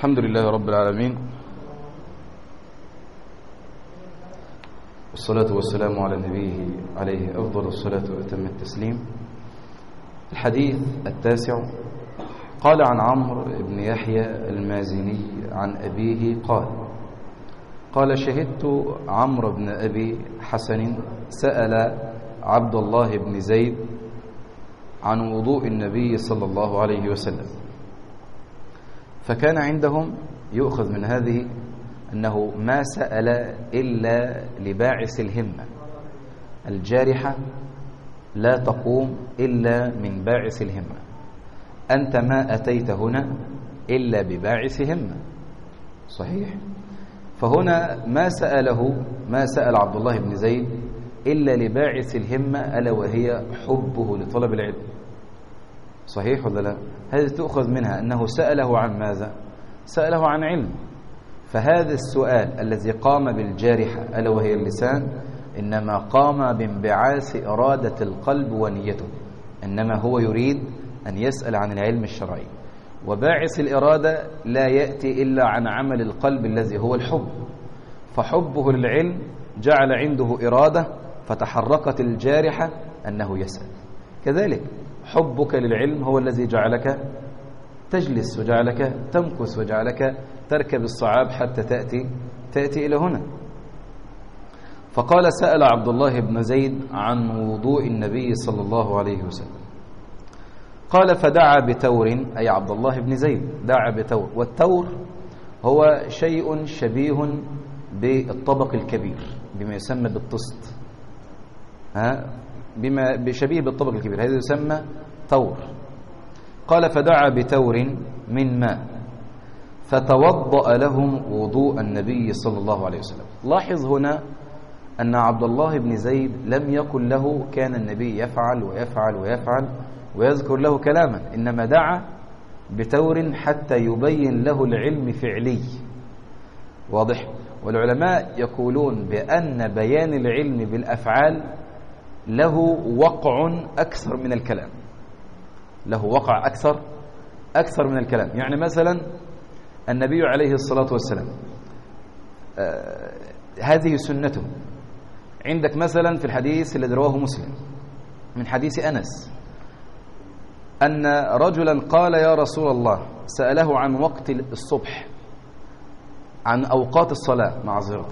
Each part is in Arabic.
الحمد لله رب العالمين، والصلاة والسلام على نبيه عليه أفضل الصلاة وأتم التسليم. الحديث 9 قال عن عمرو بن يحيى المازني عن أبيه قال شهدت عمرو بن أبي حسن سأل عبد الله بن زيد عن وضوء النبي صلى الله عليه وسلم، فكان عندهم يؤخذ من هذه أنه ما سأل إلا لباعث الهمة، الجارحة لا تقوم إلا من باعث الهمة، أنت ما أتيت هنا إلا بباعث همة، صحيح؟ فهنا ما سأل عبد الله بن زيد إلا لباعث الهمة، ألا وهي حبه لطلب العلم، صحيح ولا لا؟ هذه تأخذ منها أنه سأله عن ماذا؟ سأله عن علم. فهذا السؤال الذي قام بالجارحة ألا وهي اللسان إنما قام بانبعاث إرادة القلب ونيته، إنما هو يريد أن يسأل عن العلم الشرعي، وباعث الإرادة لا يأتي إلا عن عمل القلب الذي هو الحب، فحبه للعلم جعل عنده إرادة فتحركت الجارحة أنه يسأل. كذلك حبك للعلم هو الذي جعلك تجلس وجعلك تمكث وجعلك تركب الصعاب حتى تأتي إلى هنا. فقال سأل عبد الله بن زيد عن وضوء النبي صلى الله عليه وسلم، قال فدعا بتور، أي عبد الله بن زيد دعا بتور، والتور هو شيء شبيه بالطبق الكبير بما يسمى بالطست، بما شبيه بالطبق الكبير، هذا يسمى تور. قال فدعا بتور من ماء فتوضأ لهم وضوء النبي صلى الله عليه وسلم. لاحظ هنا أن عبد الله بن زيد لم يقل له كان النبي يفعل ويفعل ويفعل ويذكر له كلاما، إنما دعا بتور حتى يبين له العلم فعلي، واضح؟ والعلماء يقولون بأن بيان العلم بالأفعال له وقع أكثر من الكلام، له وقع أكثر من الكلام. يعني مثلا النبي عليه الصلاة والسلام هذه سنته. عندك مثلا في الحديث الذي رواه مسلم من حديث أنس أن رجلا قال يا رسول الله، سأله عن وقت الصبح، عن أوقات الصلاة معذرة،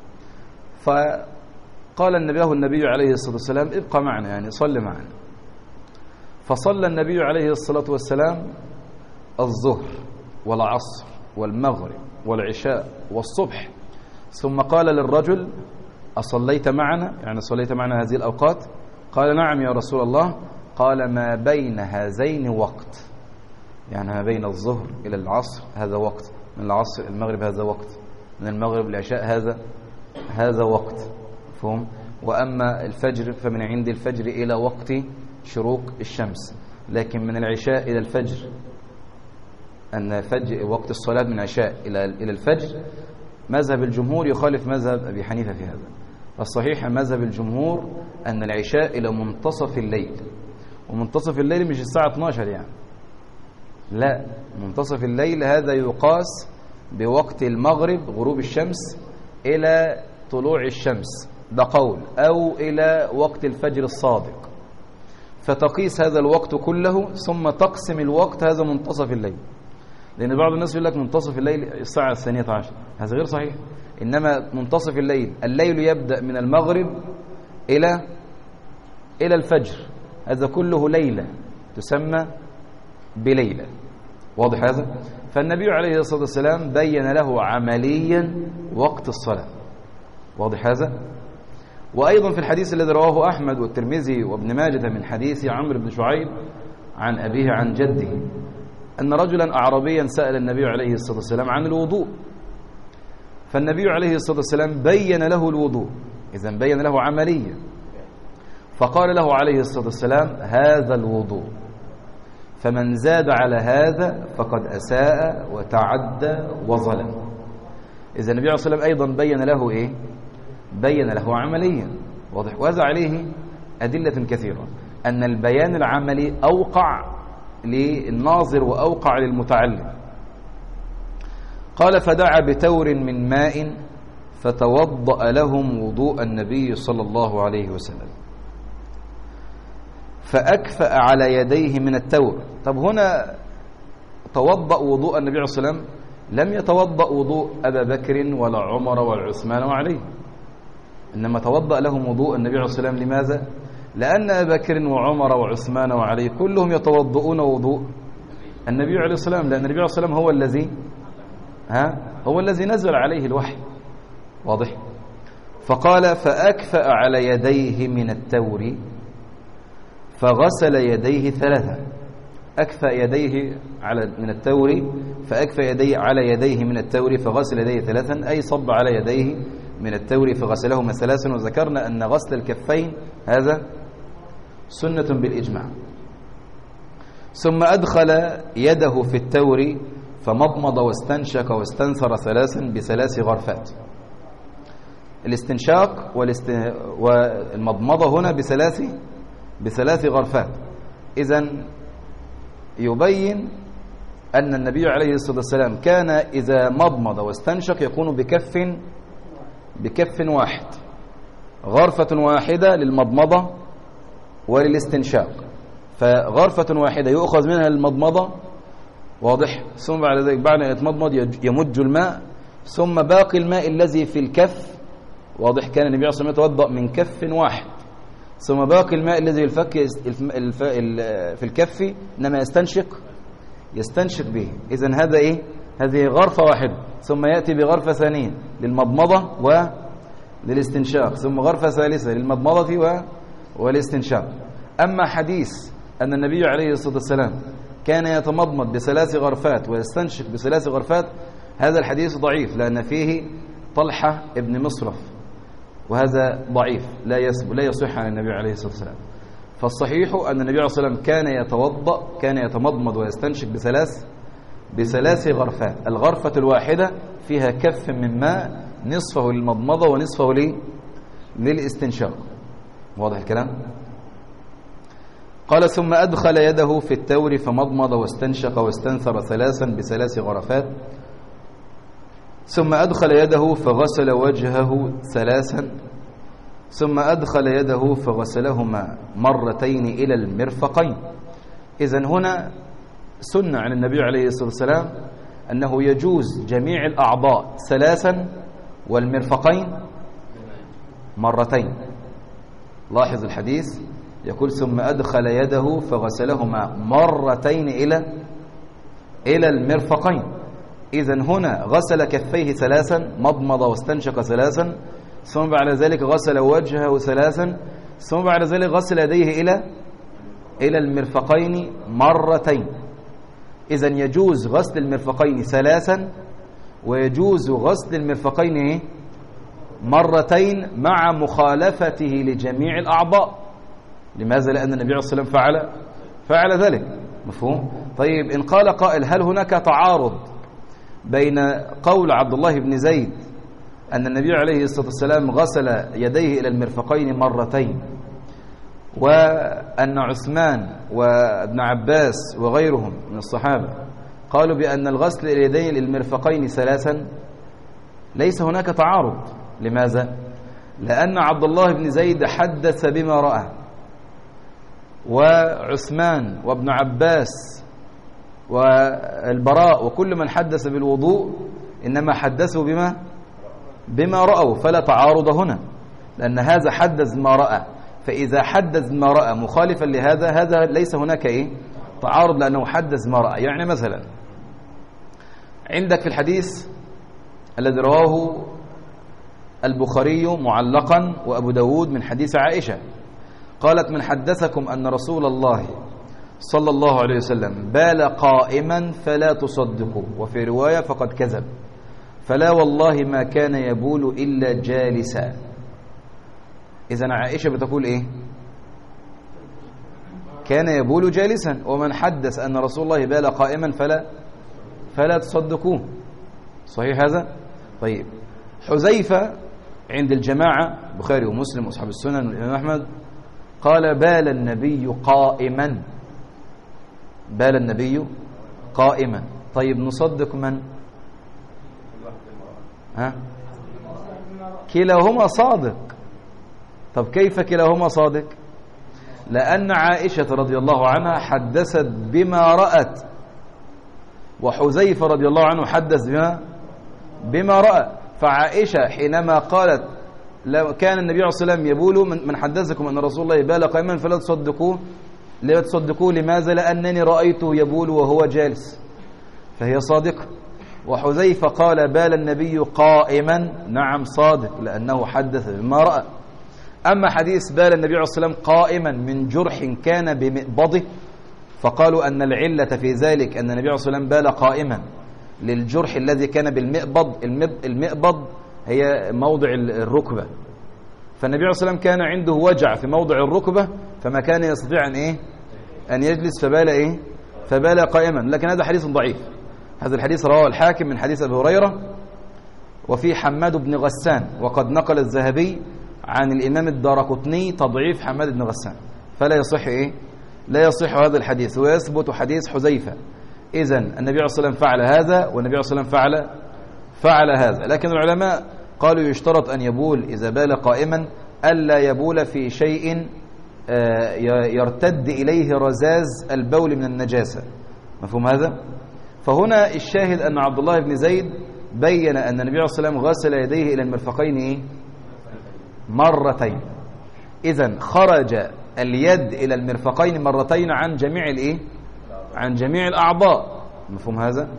فقال النبي عليه الصلاة والسلام ابقى معنا، يعني صل معنا. فصلى النبي عليه الصلاة والسلام الظهر والعصر والمغرب والعشاء والصبح، ثم قال للرجل أصليت معنا؟ يعني صليت معنا هذه الأوقات؟ قال نعم يا رسول الله. قال ما بين هذين وقت، يعني ما بين الظهر إلى العصر هذا وقت، من العصر إلى المغرب هذا وقت، من المغرب إلى العشاء هذا وقت، فهم؟ وأما الفجر فمن عند الفجر إلى وقت شروق الشمس، لكن من العشاء إلى الفجر، أن وقت الصلاة من العشاء إلى الفجر. مذهب الجمهور يخالف مذهب أبي حنيفة في هذا، فالصحيح مذهب الجمهور أن العشاء إلى منتصف الليل، ومنتصف الليل مش الساعة 12 يعني، لا، منتصف الليل هذا يقاس بوقت المغرب غروب الشمس إلى طلوع الشمس، ده قول، أو إلى وقت الفجر الصادق، فتقيس هذا الوقت كله ثم تقسم الوقت، هذا منتصف الليل. لأن بعض الناس يقول لك منتصف الليل الساعة 12، هذا غير صحيح، إنما منتصف الليل يبدأ من المغرب إلى الفجر، هذا كله ليلة تسمى بليلة، واضح هذا؟ فالنبي عليه الصلاة والسلام بين له عمليا وقت الصلاة، واضح هذا؟ وأيضا في الحديث الذي رواه أحمد والترمذي وابن ماجه من حديث عمرو بن شعيب عن أبيه عن جده أن رجلا أعرابيا سأل النبي عليه الصلاة والسلام عن الوضوء، فالنبي عليه الصلاة والسلام بين له الوضوء، إذن بين له عمليا، فقال له عليه الصلاة والسلام هذا الوضوء، فمن زاد على هذا فقد أساء وتعدى وظلم. إذن النبي عليه الصلاة والسلام أيضا بين له إيه؟ بين له عمليا، واضح؟ وهذا عليه أدلة كثيرة، أن البيان العملي أوقع للناظر وأوقع للمتعلم. قال فدعا بتور من ماء فتوضأ لهم وضوء النبي صلى الله عليه وسلم فأكفأ على يديه من التور. طب هنا توضأ وضوء النبي عليه الصلاة والسلام، لم يتوضأ وضوء أبا بكر ولا عمر ولا عثمان وعلي، إنما توضأ لهم وضوء النبي عليه الصلاة والسلام. لماذا؟ لأن أبا بكر وعمر وعثمان وعلي كلهم يتوضؤون وضوء النبي عليه الصلاة والسلام، لأن النبي عليه الصلاة والسلام هو الذي نزل عليه الوحي. واضح؟ فقال فأكفأ على يديه من التور فغسل يديه ثلاثا. أكفأ يديه من التور فأكفأ يديه على يديه من التور فغسل يديه ثلاثا، أي صب على يديه من التور فغسلهما ثلاثا. وذكرنا أن غسل الكفين هذا سنة بالإجماع. ثم أدخل يده في التور فمضمض واستنشق واستنثر ثلاثا بثلاث غرفات. الاستنشاق والمضمضة هنا بثلاث غرفات. إذن يبين أن النبي عليه الصلاة والسلام كان إذا مضمض واستنشق يكون بكف واحد، غرفة واحدة للمضمضة وللاستنشاق، فغرفة واحدة يؤخذ منها المضمضة. واضح؟ ثم بعد ذلك بعد أن يتمضمض يمج الماء، ثم باقي الماء الذي في الكف. واضح؟ كان النبي صلى الله عليه وسلم يتوضأ من كف واحد، ثم باقي الماء الذي في الكف إنما يستنشق به. إذن هذا إيه؟ هذه غرفة واحدة، ثم يأتي بغرفة ثانية للمضمضة وللاستنشاق، ثم غرفة ثالثة للمضمضة والاستنشاق. أما حديث أن النبي عليه الصلاة والسلام كان يتمضمض بثلاث غرفات ويستنشق بثلاث غرفات، هذا الحديث ضعيف لأن فيه طلحة ابن مصرف، وهذا ضعيف لا يصح عن النبي عليه الصلاة والسلام. فالصحيح أن النبي عليه الصلاة والسلام كان يتمضمض ويستنشق بثلاث غرفات. الغرفة الواحدة فيها كف من ماء، نصفه للمضمضة ونصفه للاستنشاق. واضح الكلام؟ قال ثم أدخل يده في التور فمضمض واستنشق واستنثر ثلاثا بثلاث غرفات، ثم أدخل يده فغسل وجهه ثلاثا، ثم أدخل يده فغسلهما مرتين إلى المرفقين. إذن هنا سنة عن النبي عليه الصلاة والسلام أنه يجوز جميع الأعضاء ثلاثا والمرفقين مرتين. لاحظ الحديث يقول ثم أدخل يده فغسلهما مرتين إلى المرفقين. إذن هنا غسل كفيه ثلاثا، مضمض واستنشق ثلاثا، ثم بعد ذلك غسل وجهه ثلاثا، ثم بعد ذلك غسل يديه إلى المرفقين مرتين. إذن يجوز غسل المرفقين ثلاثا، ويجوز غسل المرفقين مرتين مع مخالفته لجميع الأعضاء. لماذا؟ لأن النبي عليه الصلاة والسلام فعل ذلك. مفهوم؟ طيب إن قال قائل هل هناك تعارض بين قول عبد الله بن زيد أن النبي عليه الصلاة والسلام غسل يديه إلى المرفقين مرتين، وأن عثمان وابن عباس وغيرهم من الصحابة قالوا بأن الغسل اليدين للمرفقين ثلاثا؟ ليس هناك تعارض. لماذا؟ لأن عبد الله بن زيد حدث بما رأى، وعثمان وابن عباس والبراء وكل من حدث بالوضوء إنما حدثوا بما رأوا، فلا تعارض هنا، لأن هذا حدث ما رأى. فإذا حدث ما رأى مخالفا لهذا، هذا ليس هناك تعارض، لأنه حدث ما رأى. يعني مثلا عندك في الحديث الذي رواه البخاري معلقا وأبو داود من حديث عائشة قالت من حدثكم أن رسول الله صلى الله عليه وسلم بال قائما فلا تصدقوا، وفي رواية فقد كذب، فلا والله ما كان يبول إلا جالسا. إذن عائشة بتقول كان يبول جالسا، ومن حدث أن رسول الله بال قائما فلا تصدقوه. صحيح هذا؟ طيب حذيفة عند الجماعة بخاري ومسلم وأصحاب السنن والإمام أحمد قال بال النبي قائما، بال النبي قائما. طيب نصدق من؟ ها؟ كلاهما صادق. طب كيف كلاهما صادق؟ لأن عائشة رضي الله عنها حدثت بما رأت، وحذيفة رضي الله عنه حدث بما رأى. فعائشة حينما قالت لو كان النبي عليه الصلاة والسلام يبول من حدثكم أن رسول الله بال قائما فلا تصدقوه، لا تصدقوه. لماذا؟ لأنني رأيته يبول وهو جالس، فهي صادقة. وحذيفة قال بال النبي قائما، نعم صادق، لأنه حدث بما رأى. أما حديث بال النبي عليه الصلاة والسلام قائما من جرح كان بمئبضه، فقالوا أن العلة في ذلك أن النبي عليه الصلاة والسلام بال قائما للجرح الذي كان بالمئبض. المئبض هي موضع الركبة، فالنبي عليه الصلاة والسلام كان عنده وجع في موضع الركبة، فما كان يستطيع أن يجلس، فبال قائما. لكن هذا حديث ضعيف. هذا الحديث رواه الحاكم من حديث أبي هريرة، وفي حماد بن غسان، وقد نقل الذهبي عن الإمام الدارقطني تضعيف حماد بن غسان، فلا يصح لا يصح هذا الحديث، ويثبت حديث حذيفة. إذن النبي عليه الصلاة والسلام فعل هذا، والنبي عليه الصلاة والسلام فعل هذا. لكن العلماء قالوا يشترط أن يبول إذا بال قائما ألا يبول في شيء يرتد إليه رذاذ البول من النجاسة. مفهوم هذا؟ فهنا الشاهد أن عبد الله بن زيد بين أن النبي عليه الصلاة والسلام غسل يديه إلى المرفقين مرتين. إذن خرج اليد إلى المرفقين مرتين عن جميع الأعضاء. مفهوم هذا؟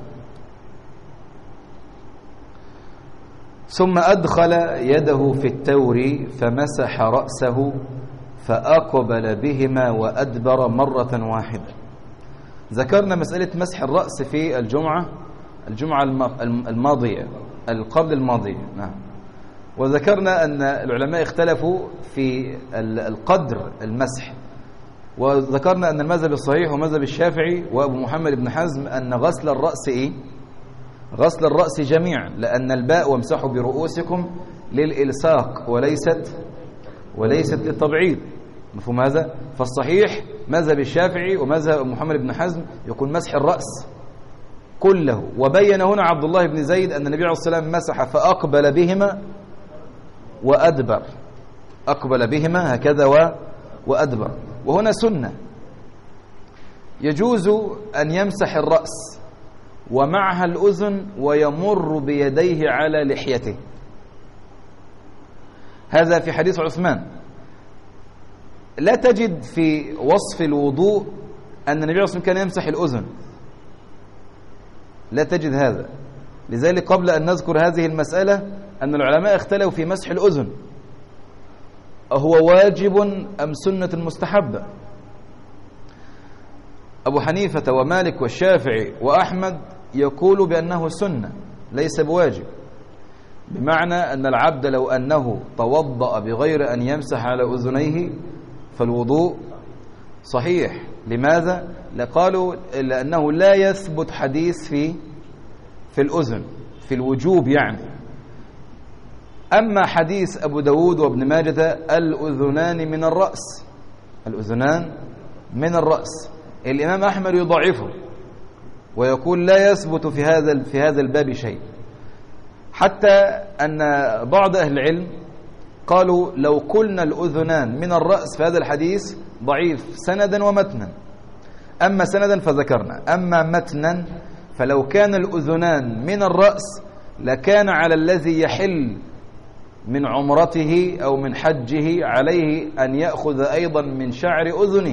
ثم أدخل يده في التور فمسح رأسه فأقبل بهما وأدبر مرة واحدة. ذكرنا مسألة مسح الرأس في الجمعة الماضية، قبل الماضية، نعم. وذكرنا أن العلماء اختلفوا في القدر المسح، وذكرنا أن المذهب الصحيح ومذهب الشافعي وأبو محمد بن حزم أن غسل الرأس غسل الرأس جميعا، لأن الباء وامسحوا برؤوسكم للإلصاق وليست للتبعيض. مفهوم هذا؟ فالصحيح مذهب الشافعي ومذهب محمد بن حزم يكون مسح الرأس كله. وبين هنا عبد الله بن زيد أن النبي عليه الصلاة والسلام مسح فأقبل بهما وأدبر، أقبل بهما هكذا وأدبر. وهنا سنة، يجوز أن يمسح الرأس ومعها الأذن ويمر بيديه على لحيته. هذا في حديث عثمان. لا تجد في وصف الوضوء أن النبي صلى الله عليه وسلم كان يمسح الأذن، لا تجد هذا. لذلك قبل أن نذكر هذه المسألة أن العلماء اختلفوا في مسح الأذن، أهو واجب أم سنة مستحبة؟ أبو حنيفة ومالك والشافعي وأحمد يقول بأنه سنة ليس بواجب، بمعنى أن العبد لو أنه توضأ بغير أن يمسح على أذنيه فالوضوء صحيح. لماذا؟ لقالوا لأنه لا يثبت حديث في الأذن في الوجوب يعني. أما حديث أبو داود وابن ماجه الأذنان من الرأس، الأذنان من الرأس، الإمام أحمد يضعفه ويقول لا يثبت في هذا الباب شيء، حتى أن بعض أهل العلم قالوا لو قلنا الأذنان من الرأس فهذا الحديث ضعيف سندا ومتنا. أما سندا فذكرنا، أما متنا فلو كان الأذنان من الرأس لكان على الذي يحل من عمرته أو من حجه عليه أن يأخذ أيضا من شعر أذنه.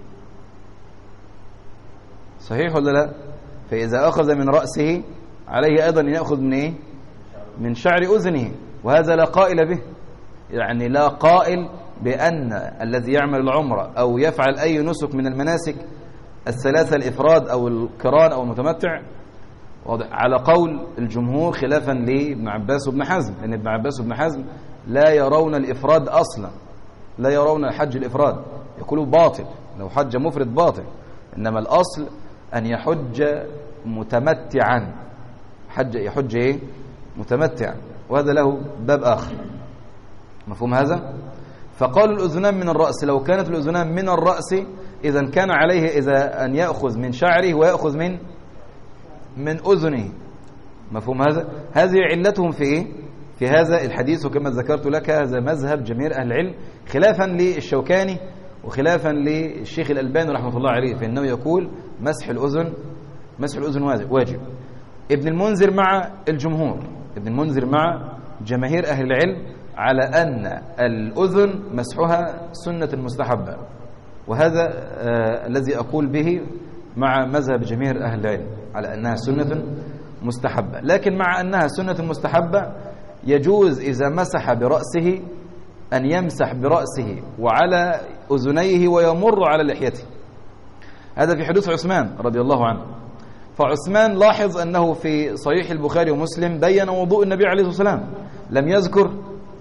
صحيح ولا لا؟ فإذا أخذ من رأسه عليه أيضا أن يأخذ من شعر أذنه، وهذا لا قائل به، يعني لا قائل بأن الذي يعمل العمرة أو يفعل أي نسك من المناسك الثلاثة، الإفراد أو القران أو المتمتع، على قول الجمهور خلافا لابن عباس وابن حزم، لأن ابن عباس وابن حزم لا يرون الإفراد أصلا، لا يرون الحج الإفراد، يقولوا باطل، لو حج مفرد باطل، إنما الأصل أن يحج متمتعا، يحج متمتعا، وهذا له باب آخر. مفهوم هذا؟ فقالوا الأذنان من الرأس، لو كانت الأذنان من الرأس إذن كان عليه إذا أن يأخذ من شعره ويأخذ من أذنه. مفهوم هذا؟ هذه علتهم في إيه؟ في هذا الحديث. وكما ذكرت لك هذا مذهب جماهير أهل العلم خلافا للشوكاني وخلافا للشيخ الألباني رحمة الله عليه، فإنه يقول مسح الأذن واجب. ابن المنذر مع الجمهور، ابن المنذر مع جماهير أهل العلم على أن الأذن مسحها سنة مستحبة، وهذا الذي أقول به مع مذهب جماهير أهل العلم على أنها سنة مستحبة. لكن مع أنها سنة مستحبة يجوز إذا مسح برأسه أن يمسح برأسه وعلى أذنيه ويمر على لحيته. هذا في حديث عثمان رضي الله عنه. فعثمان لاحظ أنه في صحيح البخاري ومسلم بين وضوء النبي عليه الصلاة والسلام، لم يذكر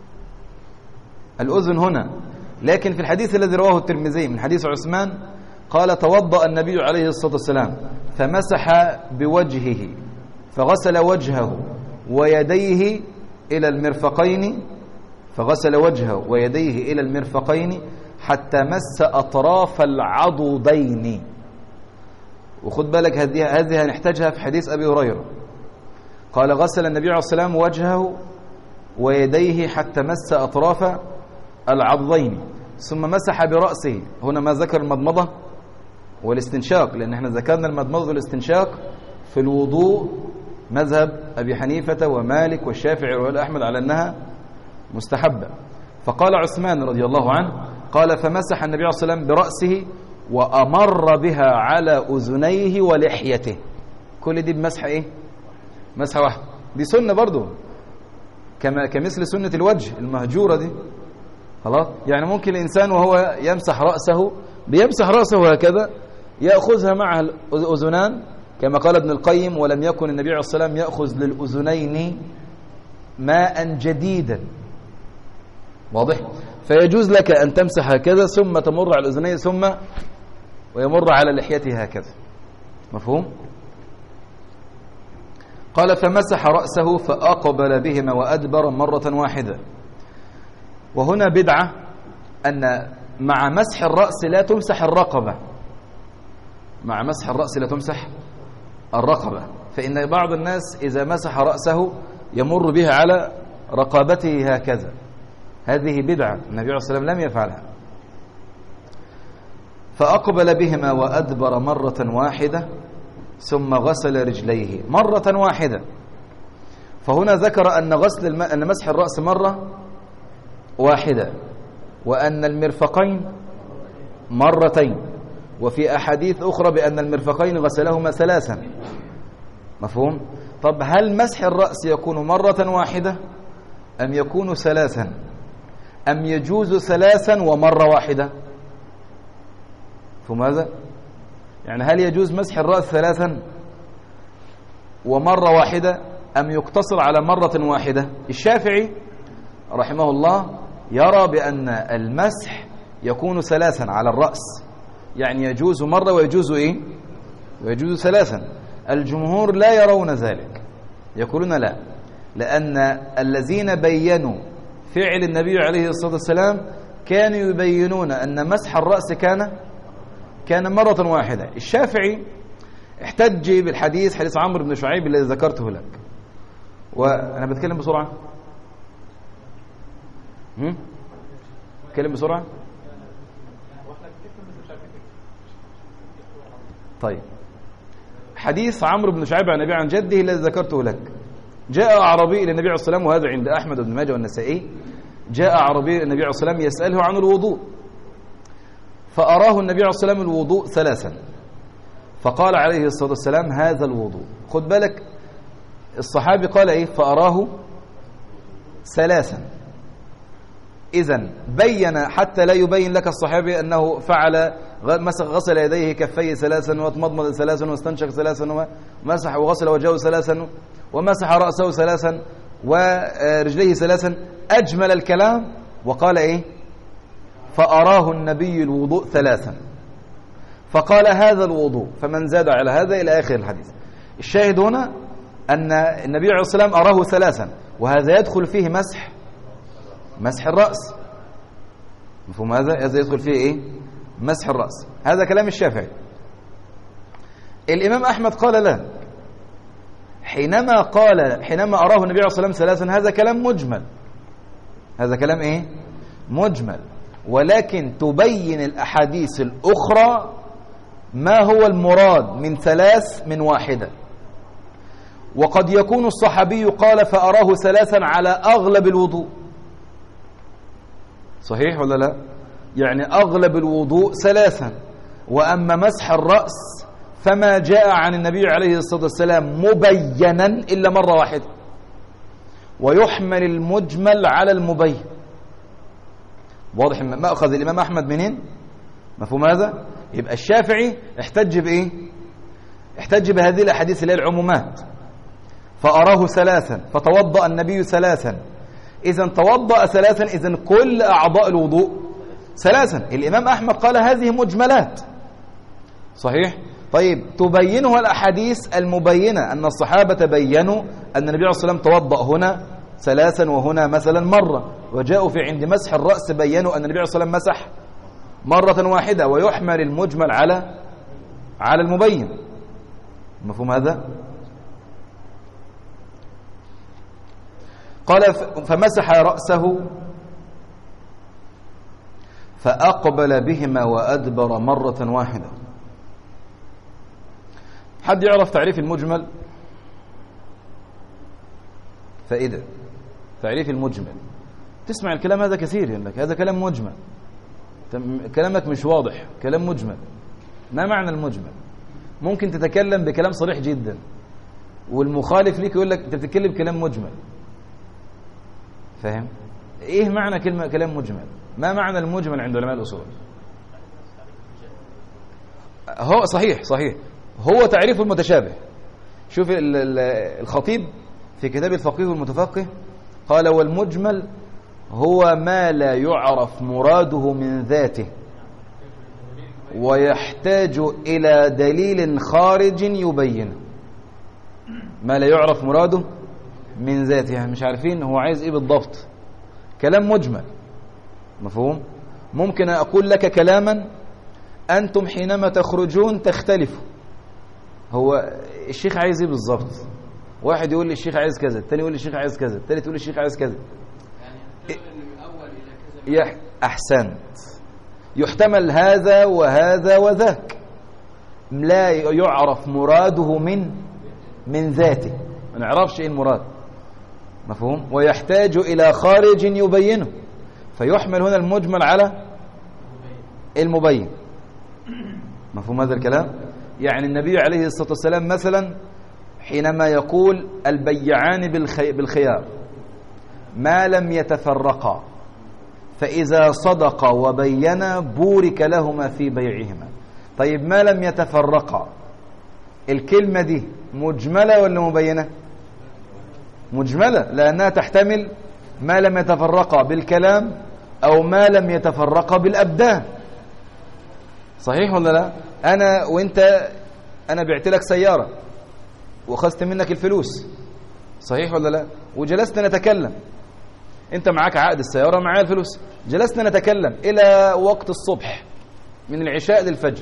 الأذن هنا، لكن في الحديث الذي رواه الترمذي من حديث عثمان قال توضأ النبي عليه الصلاة والسلام فمسح بوجهه فغسل وجهه ويديه إلى المرفقين، فغسل وجهه ويديه إلى المرفقين حتى مس أطراف العضدين. وخد بالك هذه هنحتاجها في حديث أبي هريرة، قال غسل النبي عليه الصلاة والسلام وجهه ويديه حتى مس أطراف العضدين ثم مسح برأسه. هنا ما ذكر المضمضة والاستنشاق، لأن احنا ذكرنا المضمضة والاستنشاق في الوضوء مذهب أبي حنيفة ومالك والشافعي والأحمد على أنها مستحبة. فقال عثمان رضي الله عنه قال فمسح النبي عليه الصلاة والسلام برأسه وأمر بها على أذنيه ولحيته. كل دي بمسح إيه؟ مسحة واحدة. دي سنة برضو كمثل سنة الوجه المهجورة دي. خلاص، يعني ممكن الإنسان وهو يمسح رأسه بيمسح رأسه هكذا يأخذها معها الأذنان كما قال ابن القيم ولم يكن النبي عليه الصلاة والسلام يأخذ للأذنين ماء جديدا. واضح؟ فيجوز لك أن تمسح هكذا ثم تمر على الأذنين ثم ويمر على لحيته هكذا. مفهوم؟ قال فمسح رأسه فأقبل بهما وأدبر مرة واحدة. وهنا بدعة أن مع مسح الرأس لا تمسح الرقبة، مع مسح الرأس لا تمسح الرقبة، فإن بعض الناس إذا مسح رأسه يمر بها على رقبته هكذا. هذه بدعة النبي عليه الصلاة والسلام لم يفعلها. فأقبل بهما وأدبر مرة واحدة ثم غسل رجليه مرة واحدة. فهنا ذكر أن أن مسح الرأس مرة واحدة وأن المرفقين مرتين، وفي أحاديث أخرى بأن المرفقين غسلهما ثلاثا. مفهوم؟ طب هل مسح الرأس يكون مرة واحدة أم يكون ثلاثا أم يجوز ثلاثا ومرة واحدة؟ فهم هذا؟ يعني هل يجوز مسح الرأس ثلاثا ومرة واحدة أم يقتصر على مرة واحدة؟ الشافعي رحمه الله يرى بأن المسح يكون ثلاثا على الرأس، يعني يجوز مرة ويجوز إيه؟ ويجوز ثلاثا. الجمهور لا يرون ذلك، يقولون لا، لأن الذين بينوا فعل النبي عليه الصلاة والسلام كانوا يبينون أن مسح الرأس كان مرة واحدة. الشافعي احتج بالحديث حديث عمرو بن شعيب الذي ذكرته لك. وأنا بتكلم بسرعة، بتكلم بسرعة. طيب، حديث عمرو بن شعيب عن النبي عن جده الذي ذكرته لك. جاء أعرابي إلى النبي عليه الصلاة والسلام، وهذا عند أحمد بن ماجه والنسائي. جاء أعرابي إلى النبي عليه الصلاة والسلام يسأله عن الوضوء، فأراه النبي عليه الصلاة والسلام الوضوء ثلاثا، فقال عليه الصلاة والسلام هذا الوضوء. خد بالك الصحابي قال إيه؟ فأراه ثلاثا. إذن بين حتى لا يبين لك الصحابي أنه فعل غسل يديه كفيه ثلاثا واتمضمض ثلاثا واستنشق ثلاثا ومسح وغسل وجهه ثلاثا ومسح رأسه ثلاثا ورجليه ثلاثا. أجمل الكلام وقال إيه؟ فأراه النبي الوضوء ثلاثا فقال هذا الوضوء، فمن زاد على هذا إلى آخر الحديث. الشاهد هنا أن النبي عليه الصلاة والسلام أراه ثلاثا، وهذا يدخل فيه مسح الرأس. مفهوم هذا يدخل فيه إيه؟ مسح الرأس. هذا كلام الشافعي. الإمام أحمد قال لا، حينما أراه النبي عليه الصلاة والسلام ثلاثا، هذا كلام مجمل، هذا كلام إيه؟ مجمل، ولكن تبين الأحاديث الأخرى ما هو المراد من ثلاث من واحدة. وقد يكون الصحابي قال فأراه ثلاثا على أغلب الوضوء، صحيح ولا لا؟ يعني أغلب الوضوء ثلاثا، وأما مسح الرأس فما جاء عن النبي عليه الصلاة والسلام مبينا إلا مرة واحدة، ويحمل المجمل على المبين. واضح ما أخذ الإمام أحمد منين؟ مفهوم هذا؟ يبقى الشافعي احتج بإيه؟ احتج بهذه الأحاديث اللي هي العمومات، فأراه ثلاثا فتوضأ النبي ثلاثا، إذن توضأ ثلاثا، إذن كل أعضاء الوضوء ثلاثا. الإمام أحمد قال هذه مجملات، صحيح؟ طيب تبينها الأحاديث المبينة أن الصحابة بينوا أن النبي عليه الصلاة والسلام توضأ هنا ثلاثا وهنا مثلا مرة، وجاءوا في عند مسح الرأس بينوا أن النبي عليه الصلاة والسلام مسح مرة واحدة، ويحمل المجمل على المبين. مفهوم هذا؟ قال فمسح رأسه فأقبل بهما وأدبر مرة واحدة. حد يعرف تعريف المجمل؟ فائدة تعريف المجمل. تسمع الكلام هذا كثير، يقول لك هذا كلام مجمل، كلامك مش واضح، كلام مجمل. ما معنى المجمل؟ ممكن تتكلم بكلام صريح جدا والمخالف ليك يقول لك انت بتتكلم بكلام مجمل. فاهم؟ ايه معنى كلام مجمل؟ ما معنى المجمل عند علماء الأصول؟ هو صحيح هو تعريف المتشابه. شوف الخطيب في كتاب الفقيه والمتفقه قال والمجمل هو ما لا يعرف مراده من ذاته ويحتاج إلى دليل خارج يبينه. ما لا يعرف مراده من ذاته، يعني مش عارفين هو عايز ايه بالضبط، كلام مجمل. مفهوم؟ ممكن أقول لك كلاما أنتم حينما تخرجون تختلفوا، هو الشيخ عايز ايه بالضبط؟ واحد يقول لي الشيخ عايز كذا، الثاني يقول لي الشيخ عايز كذا، الثالث يقول لي الشيخ عايز كذا. يعني من أول إلى كذا. أحسنت. يحتمل هذا وهذا وذاك، لا يعرف مراده من ذاته، ما نعرفش ايه المراد. مفهوم؟ ويحتاج إلى خارج يبينه، فيحمل هنا المجمل على المبين. مفهوم هذا الكلام؟ يعني النبي عليه الصلاة والسلام مثلا حينما يقول البيعان بالخيار ما لم يتفرقا فإذا صدقا وبينا بورك لهما في بيعهما. طيب ما لم يتفرقا، الكلمة دي مجملة ولا مبينة؟ مجملة، لأنها تحتمل ما لم يتفرقا بالكلام أو ما لم يتفرقا بالأبدان. صحيح ولا لا؟ أنا بعت لك سيارة وأخذت منك الفلوس، صحيح ولا لا؟ وجلسنا نتكلم، أنت معك عقد السيارة معايا الفلوس، جلسنا نتكلم إلى وقت الصبح من العشاء للفجر،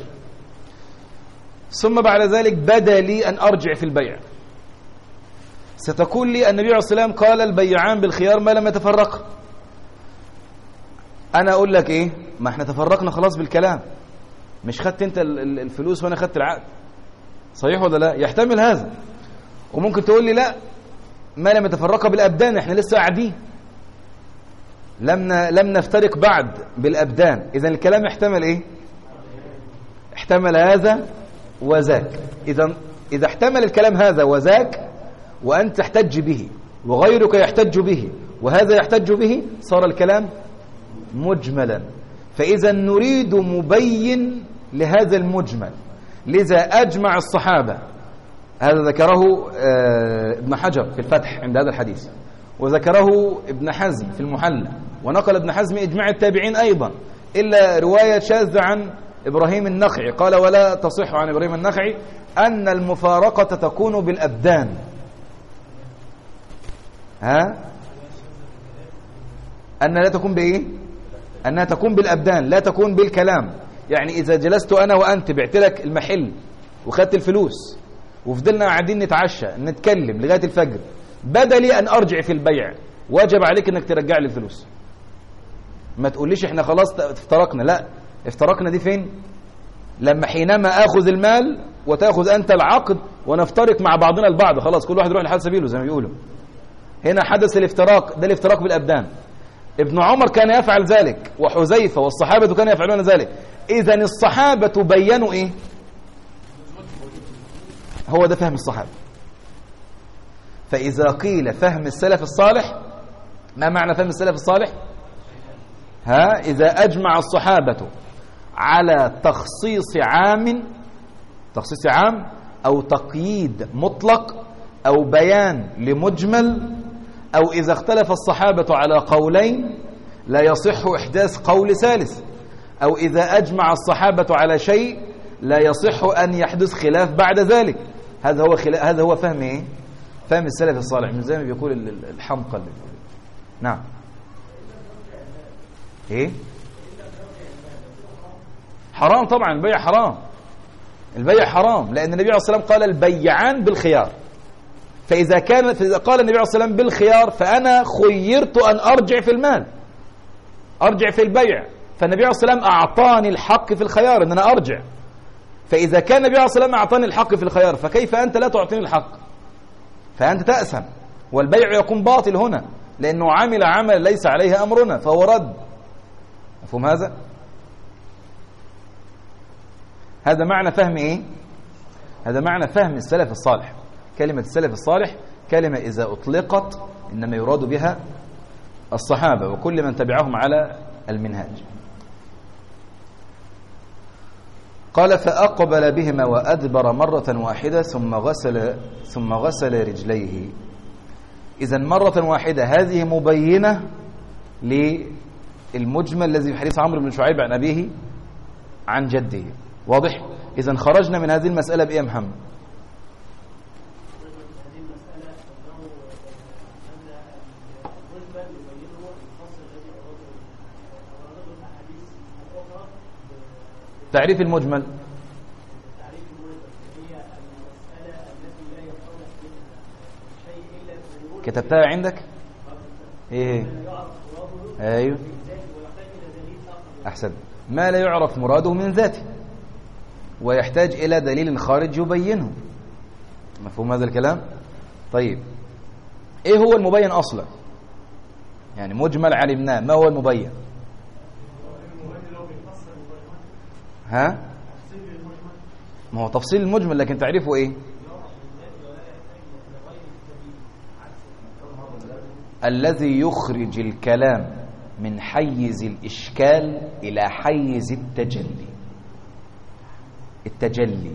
ثم بعد ذلك بدا لي أن أرجع في البيع. ستقول لي النبي عليه الصلاة والسلام قال البيعان بالخيار ما لم يتفرقا. أنا أقول لك إيه؟ ما احنا تفرقنا خلاص بالكلام، مش خدت أنت الفلوس وأنا خدت العقد، صحيح ولا لا؟ يحتمل هذا. وممكن تقول لي لا ما لم يتفرقا بالأبدان، احنا لسه قاعدين لم نفترق بعد بالأبدان. إذن الكلام يحتمل إيه؟ احتمل هذا وذاك. إذا احتمل الكلام هذا وذاك وأنت تحتج به وغيرك يحتج به وهذا يحتج به، صار الكلام مجملا. فإذا نريد مبين لهذا المجمل، لذا أجمع الصحابة. هذا ذكره ابن حجر في الفتح عند هذا الحديث، وذكره ابن حزم في المحلى، ونقل ابن حزم إجماع التابعين أيضا، إلا رواية شاذة عن إبراهيم النخعي قال ولا تصح عن إبراهيم النخعي أن المفارقة تكون بالأبدان. أنها لا تكون بإيه؟ أنها تكون بالأبدان، لا تكون بالكلام. يعني إذا جلست أنا وأنت بعت لك المحل وخدت الفلوس وفضلنا قاعدين نتعشى نتكلم لغاية الفجر، بدلي أن أرجع في البيع، واجب عليك أنك ترجع لي الفلوس. ما تقوليش إحنا خلاص افترقنا، لا، افترقنا دي فين؟ لما حينما أخذ المال وتأخذ أنت العقد ونفترق مع بعضنا البعض، خلاص كل واحد يروح لحال سبيله زي ما بيقولوا. هنا حدث الافتراق، ده الافتراق بالأبدان. ابن عمر كان يفعل ذلك، وحذيفة والصحابة كانوا يفعلون ذلك. إذن الصحابة بيّنوا إيه؟ هو ده فهم الصحابة. فإذا قيل فهم السلف الصالح، ما معنى فهم السلف الصالح؟ إذا أجمع الصحابة على تخصيص عام أو تقييد مطلق أو بيان لمجمل، أو إذا اختلف الصحابة على قولين لا يصح إحداث قول ثالث، أو إذا أجمع الصحابة على شيء لا يصح أن يحدث خلاف بعد ذلك. هذا هو فهم إيه؟ فهم السلف الصالح، من زي ما بيقول الحمقى اللي بيقول. نعم. إيه؟ حرام طبعا، البيع حرام. البيع حرام، لأن النبي عليه الصلاة والسلام قال البيعان بالخيار. فإذا قال النبي عليه الصلاة والسلام بالخيار، فأنا خيرت أن أرجع في المال، أرجع في البيع. فالنبي عليه الصلاة والسلام أعطاني الحق في الخيار أن أنا أرجع. فإذا كان النبي عليه الصلاة والسلام أعطاني الحق في الخيار، فكيف أنت لا تعطيني الحق؟ فأنت تأثم، والبيع يكون باطل هنا، لأنه عمل عمل ليس عليه أمرنا فهو رد. مفهوم هذا؟ هذا معنى فهم إيه؟ هذا معنى فهم السلف الصالح. كلمة السلف الصالح كلمة إذا أطلقت إنما يراد بها الصحابة وكل من تبعهم على المنهاج. قال فأقبل بهما وأدبر مرة واحدة ثم غسل رجليه. إذن مرة واحدة هذه مبينة للمجمل الذي في حديث عمرو بن شعيب عن أبيه عن جده. واضح؟ إذن خرجنا من هذه المسألة بإيه محمد؟ تعريف المجمل كتبتها عندك؟ ايه؟ ايوه احسن. ما لا يعرف مراده من ذاته ويحتاج الى دليل خارج يبينه. مفهوم هذا الكلام؟ طيب ايه هو المبين اصلا؟ يعني مجمل علمناه، ما هو المبين؟ ما هو تفصيل المجمل، لكن تعريفه ايه؟ الذي يخرج الكلام من حيز الإشكال إلى حيز التجلي.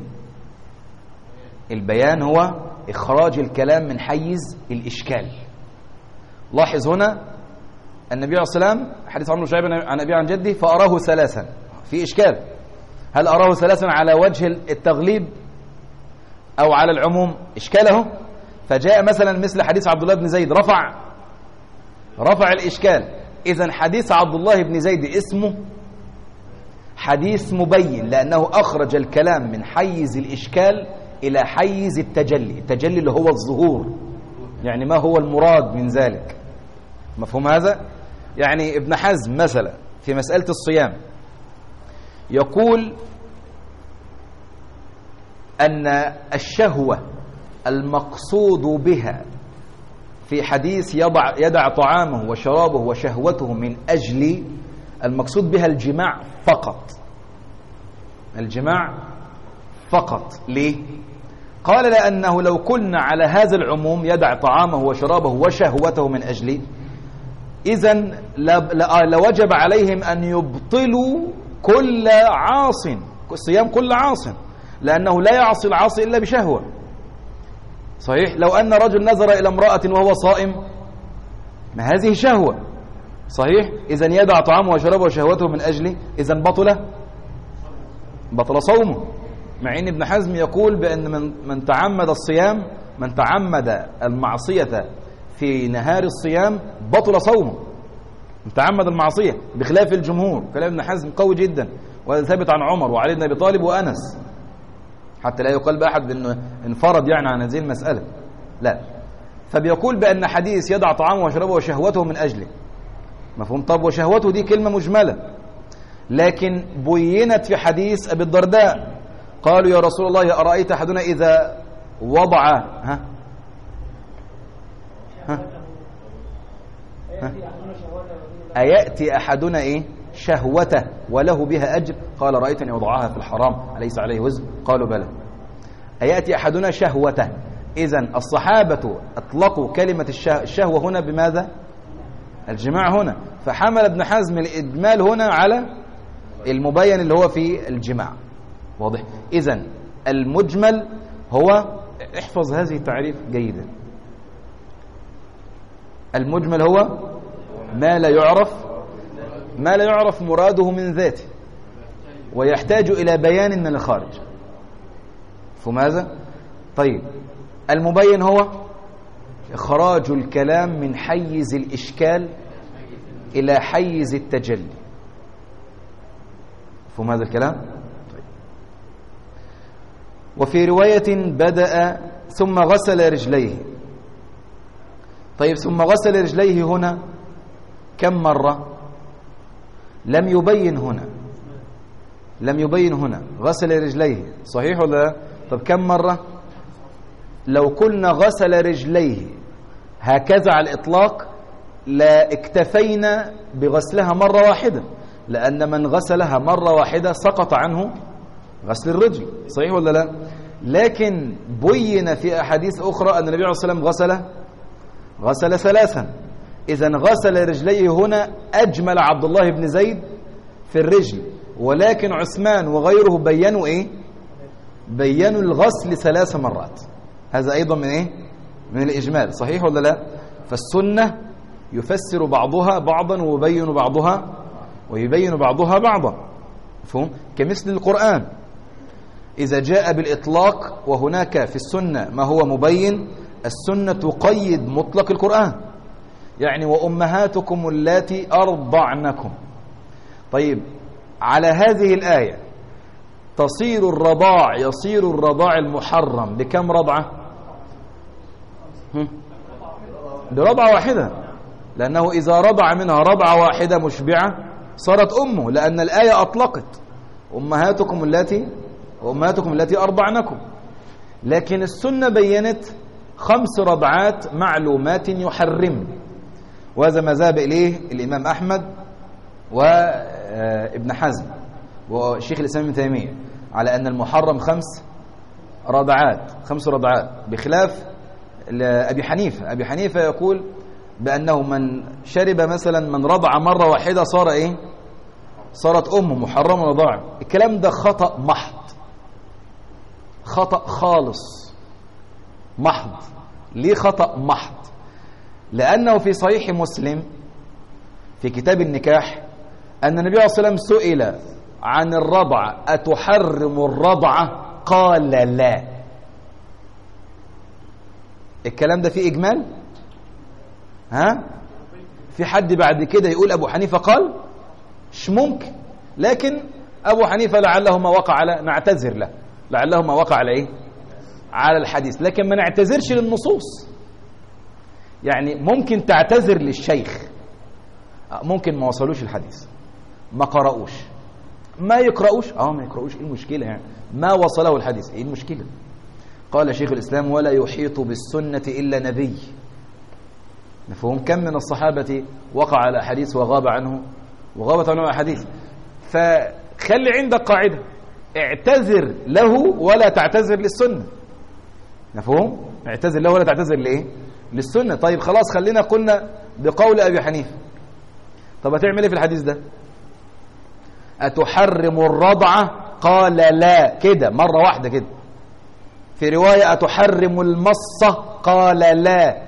البيان هو إخراج الكلام من حيز الإشكال. لاحظ هنا النبي عليه الصلاة والسلام حديث عمرو بن شعيب عن أبيه عن جده فأراه ثلاثا، في إشكال. هل أراه ثلاثا على وجه التغليب أو على العموم؟ إشكاله. فجاء مثلا مثل حديث عبد الله بن زيد رفع الإشكال. إذن حديث عبد الله بن زيد اسمه حديث مبين، لأنه أخرج الكلام من حيز الإشكال إلى حيز التجلي اللي هو الظهور، يعني ما هو المراد من ذلك. مفهوم هذا؟ يعني ابن حزم مثلا في مسألة الصيام يقول أن الشهوة المقصود بها في حديث يدع طعامه وشرابه وشهوته من أجل، المقصود بها الجماع فقط. الجماع فقط. ليه؟ قال لأنه لو قلنا على هذا العموم يدع طعامه وشرابه وشهوته من أجل، إذن لوجب عليهم أن يبطلوا كل عاص، الصيام كل عاص، لأنه لا يعصي العاصي إلا بشهوة. صحيح؟ لو أن رجل نظر إلى امرأة وهو صائم، ما هذه شهوة. صحيح؟ إذن يدع طعامه وشرابه وشهوته من أجله، إذن بطل صومه. مع أن ابن حزم يقول بأن من تعمد الصيام، من تعمد المعصية في نهار الصيام بطل صومه، من تعمد المعصية، بخلاف الجمهور. كلام ابن حزم قوي جدا، وهذا ثابت عن عمر وعلي بن أبي طالب وأنس. حتى لا يقال بأحد بأنه انفرد يعني عن هذه المسألة، لا. فبيقول بأن حديث يدع طعامه وشربه وشهوته من أجله، مفهوم؟ طب وشهوته دي كلمة مجملة، لكن بينت في حديث أبي الدرداء، قالوا يا رسول الله أرأيت أحدنا إذا وضع أيأتي أحدنا إيه شهوته وله بها أجر؟ قال رأيت أن يوضعها في الحرام أليس عليه وزر؟ قالوا بلى. أيأتي أحدنا شهوته، إذن الصحابة أطلقوا كلمة الشهوة هنا بماذا؟ الجماع هنا، فحمل ابن حزم الإجمال هنا على المبين اللي هو في الجماع. واضح؟ إذن المجمل هو، احفظ هذه التعريف جيدا، المجمل هو ما لا يعرف مراده من ذاته ويحتاج إلى بيان من الخارج. فماذا؟ طيب المبين هو إخراج الكلام من حيز الإشكال إلى حيز التجلي. فهم هذا الكلام؟ طيب. وفي رواية بدأ ثم غسل رجليه. طيب ثم غسل رجليه هنا كم مرة؟ لم يبين هنا غسل رجليه، صحيح ولا لا؟ طب كم مرة؟ لو قلنا غسل رجليه هكذا على الإطلاق لا اكتفينا بغسلها مرة واحدة، لأن من غسلها مرة واحدة سقط عنه غسل الرجل، صحيح ولا لا؟ لكن بين في أحاديث أخرى أن النبي عليه الصلاة والسلام غسل ثلاثا. إذن غسل رجليه هنا أجمل عبد الله بن زيد في الرجل، ولكن عثمان وغيره بينوا إيه؟ بينوا الغسل 3 مرات. هذا أيضا من إيه؟ من الإجمال، صحيح ولا لا؟ فالسنة يفسر بعضها بعضا ويبين بعضها بعضا، مفهوم؟ كمثل القرآن إذا جاء بالإطلاق وهناك في السنة ما هو مبين، السنة تقيد مطلق القرآن، يعني وأمهاتكم اللاتي أرضعنكم. طيب على هذه الآية يصير الرضاع المحرم بكم رضعة؟ برضعة واحدة، لأنه إذا رضع منها رضعة واحدة مشبعة صارت أمه، لأن الآية أطلقت أمهاتكم التي أرضعنكم. لكن السنة بينت 5 رضعات معلومات يحرم، وهذا ما ذهب إليه الإمام أحمد وابن حزم وشيخ الإسلام ابن تيمية، على أن المحرم 5 رضعات، بخلاف أبي حنيفة يقول بأنه من شرب مثلا من رضع مرة واحدة صار إيه؟ صارت أمه محرم رضاع. الكلام ده خطأ محض، خطأ خالص محض. ليه خطأ محض؟ لأنه في صحيح مسلم في كتاب النكاح أن النبي عليه الصلاة والسلام سئل عن الرضع أتحرم الرضعة؟ قال لا. الكلام ده فيه إجمال؟ في حد بعد كده يقول أبو حنيفة قال؟ مش ممكن. لكن أبو حنيفة لعله ما وقع على، نعتذر له، لعله ما وقع على إيه؟ على الحديث، لكن ما نعتذرش للنصوص. يعني ممكن تعتذر للشيخ، ممكن ما وصلوش الحديث، ما قرأوش، ما يقرأوش، ما يقرأوش، ايه المشكلة يعني؟ ما وصله الحديث، ايه المشكلة؟ قال شيخ الإسلام ولا يحيط بالسنة إلا نبي. مفهوم؟ كم من الصحابة وقع على حديث وغابت عنه أحاديث. فخلي عندك قاعدة، اعتذر له ولا تعتذر للسنة. مفهوم؟ اعتذر له ولا تعتذر لإيه؟ للسنة. طيب خلاص، خلينا قلنا بقول أبي حنيفة. طب هتعمل ايه في الحديث ده؟ أتحرم الرضعة؟ قال لا، كده مرة واحدة كده. في رواية أتحرم المصة؟ قال لا.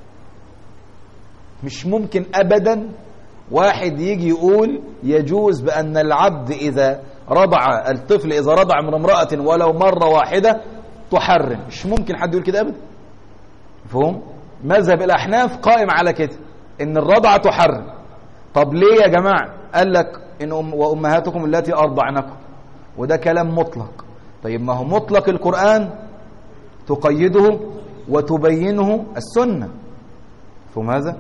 مش ممكن أبدا واحد يجي يقول يجوز بأن العبد إذا رضع، الطفل إذا رضع من امرأة ولو مرة واحدة تحرم. مش ممكن حد يقول كده أبدا. مفهوم؟ مذهب الأحناف قائم على كده، إن الرضعة تحرم. طب ليه يا جماعة؟ قال لك إن وأمهاتكم التي أرضعنكم، وده كلام مطلق. طيب ما هو مطلق القرآن تقيده وتبينه السنة، فهم هذا؟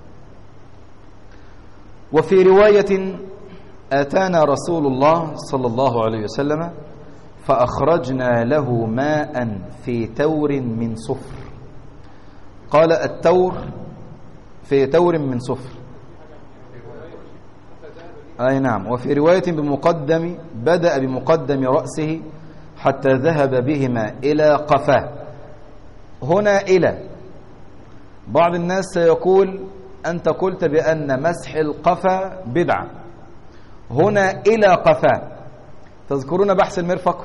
وفي رواية أتانا رسول الله صلى الله عليه وسلم فأخرجنا له ماء في تور من صفر. قال التور في تور من صفر، أي نعم. وفي رواية بدأ بمقدم رأسه حتى ذهب بهما إلى قفاه. هنا إلى بعض الناس سيقول أنت قلت بأن مسح القفا بدعة، هنا إلى قفاه. تذكرون بحث المرفق؟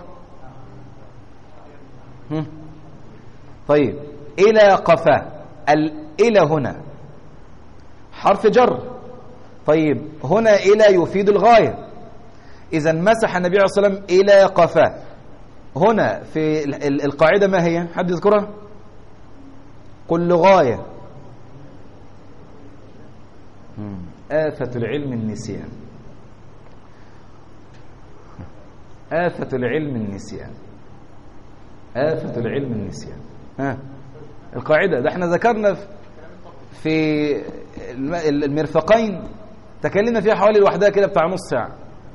طيب إلى قفاه، الإلى هنا حرف جر. طيب هنا إلى يفيد الغاية، إذا مسح النبي عليه الصلاة والسلام إلى قفاه. هنا في القاعدة ما هي؟ حد يذكرها؟ كل غاية. آفة العلم النسيان، آفة العلم النسيان، آفة العلم النسيان. القاعدة ده احنا ذكرنا في المرفقين، تكلمنا فيها حوالي لوحدها كده بتاع نص ساعة.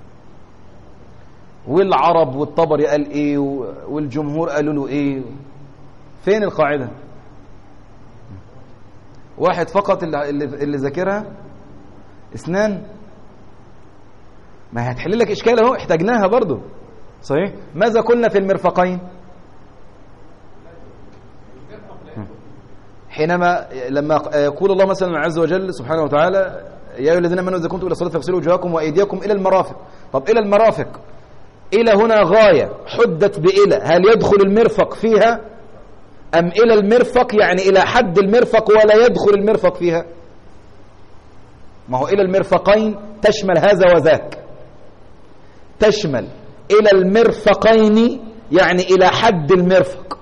والعرب والطبري قال ايه والجمهور قالوا له ايه. فين القاعدة؟ واحد فقط اللي ذاكرها، اثنان. ما هتحل لك اشكال اهو، احتاجناها برضو صحيح. ماذا قلنا في المرفقين؟ حينما لما يقول الله مثلا عز وجل سبحانه وتعالى يا ايها الذين امنوا اذا كنتم الى الصلاه فاغسلوا وجوهكم وايديكم الى المرافق. طب الى المرافق، الى هنا غايه حدت بالى، هل يدخل المرفق فيها ام الى المرفق يعني الى حد المرفق ولا يدخل المرفق فيها؟ ما هو الى المرفقين تشمل هذا وذاك، تشمل الى المرفقين يعني الى حد المرفق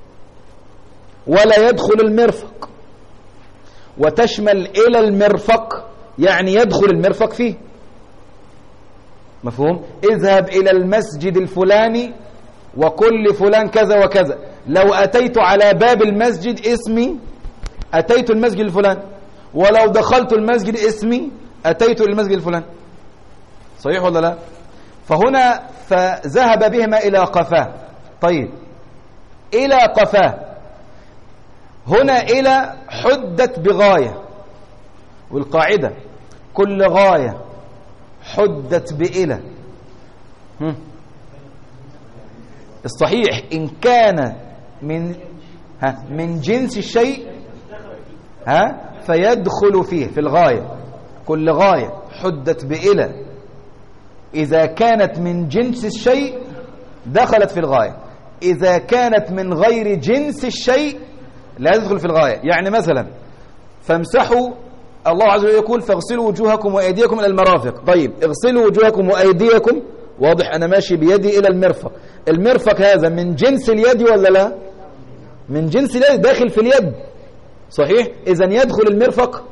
ولا يدخل المرفق، وتشمل إلى المرفق يعني يدخل المرفق فيه. مفهوم؟ اذهب إلى المسجد الفلاني وكل فلان كذا وكذا. لو أتيت على باب المسجد اسمي أتيت المسجد الفلان، ولو دخلت المسجد اسمي أتيت المسجد الفلان. صحيح ولا لا؟ فهنا فذهب بهما إلى قفاه. طيب إلى قفاه، هنا إلى حدت بغاية، والقاعدة كل غاية حدت بإلى. الصحيح إن كان من جنس الشيء فيدخل فيه في الغاية. كل غاية حدت بإلى إذا كانت من جنس الشيء دخلت في الغاية، إذا كانت من غير جنس الشيء لا يدخل في الغاية. يعني مثلا فامسحوا، الله عز وجل يقول فاغسلوا وجوهكم وأيديكم إلى المرافق. طيب اغسلوا وجوهكم وأيديكم، واضح أنا ماشي بيدي إلى المرفق. المرفق هذا من جنس اليد ولا لا؟ من جنس اليد، داخل في اليد صحيح. إذن يدخل المرفق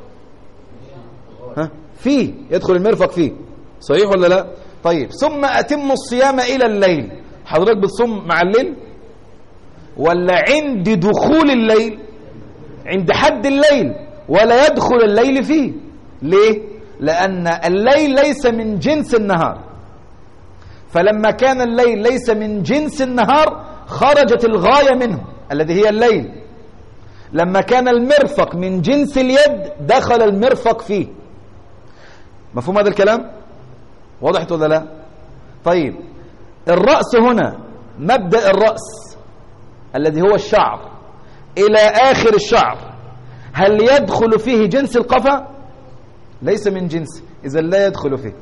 فيه، يدخل المرفق فيه صحيح ولا لا؟ طيب ثم أتم الصيام إلى الليل. حضرتك بتصوم مع الليل ولا عند دخول الليل؟ عند حد الليل، ولا يدخل الليل فيه. ليه؟ لأن الليل ليس من جنس النهار، فلما كان الليل ليس من جنس النهار خرجت الغاية منه الذي هي الليل. لما كان المرفق من جنس اليد دخل المرفق فيه. مفهوم هذا الكلام؟ واضح ولا لا؟ طيب الرأس هنا، مبدأ الرأس الذي هو الشعر إلى آخر الشعر، هل يدخل فيه جنس القفا؟ ليس من جنس، إذا لا يدخل فيه.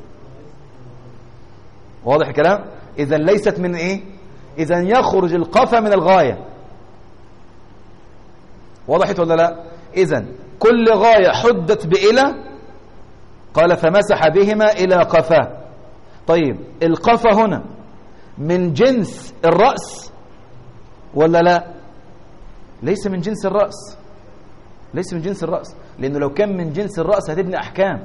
واضح الكلام؟ إذا ليست من إيه؟ إذا يخرج القفا من الغاية. وضحت ولا لا؟ إذا كل غاية حدت بإلى، قال فمسح بهما إلى قفاه. طيب القفا هنا من جنس الرأس ولا لا؟ ليس من جنس الرأس، ليس من جنس الرأس، لأنه لو كان من جنس الرأس هتبني أحكام.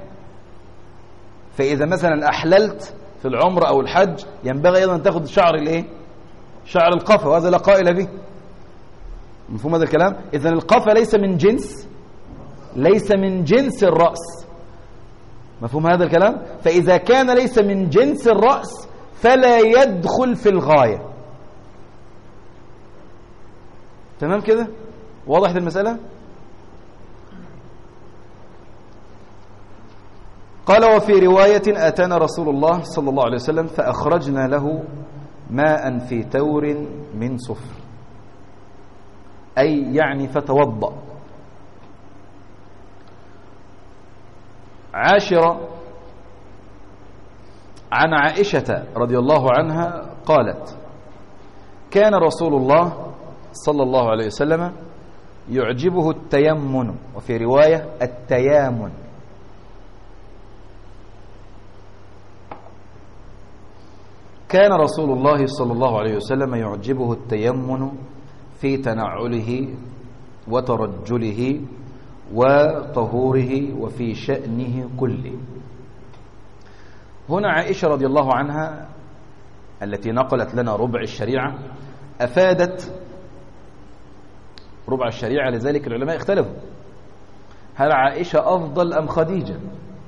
فإذا مثلا أحللت في العمر أو الحج ينبغي أيضا تاخد شعر الإيه؟ شعر القفا، وهذا لا قائل به. مفهوم هذا الكلام؟ إذن القفا ليس من جنس الرأس. مفهوم هذا الكلام؟ فإذا كان ليس من جنس الرأس فلا يدخل في الغاية. تمام كده؟ واضح المسألة؟ قال: وفي رواية: أتانا رسول الله صلى الله عليه وسلم فأخرجنا له ماء في تور من صفر، أي يعني فتوضأ. عاشرة، عن عائشة رضي الله عنها قالت: كان رسول الله صلى الله عليه وسلم يعجبه التيمن، وفي رواية التيامن. كان رسول الله صلى الله عليه وسلم يعجبه التيمن في تنعله وترجله وطهوره وفي شأنه كله. هنا عائشة رضي الله عنها التي نقلت لنا ربع الشريعة أفادت ربع الشريعة، لذلك العلماء اختلفوا: هل عائشة أفضل أم خديجة؟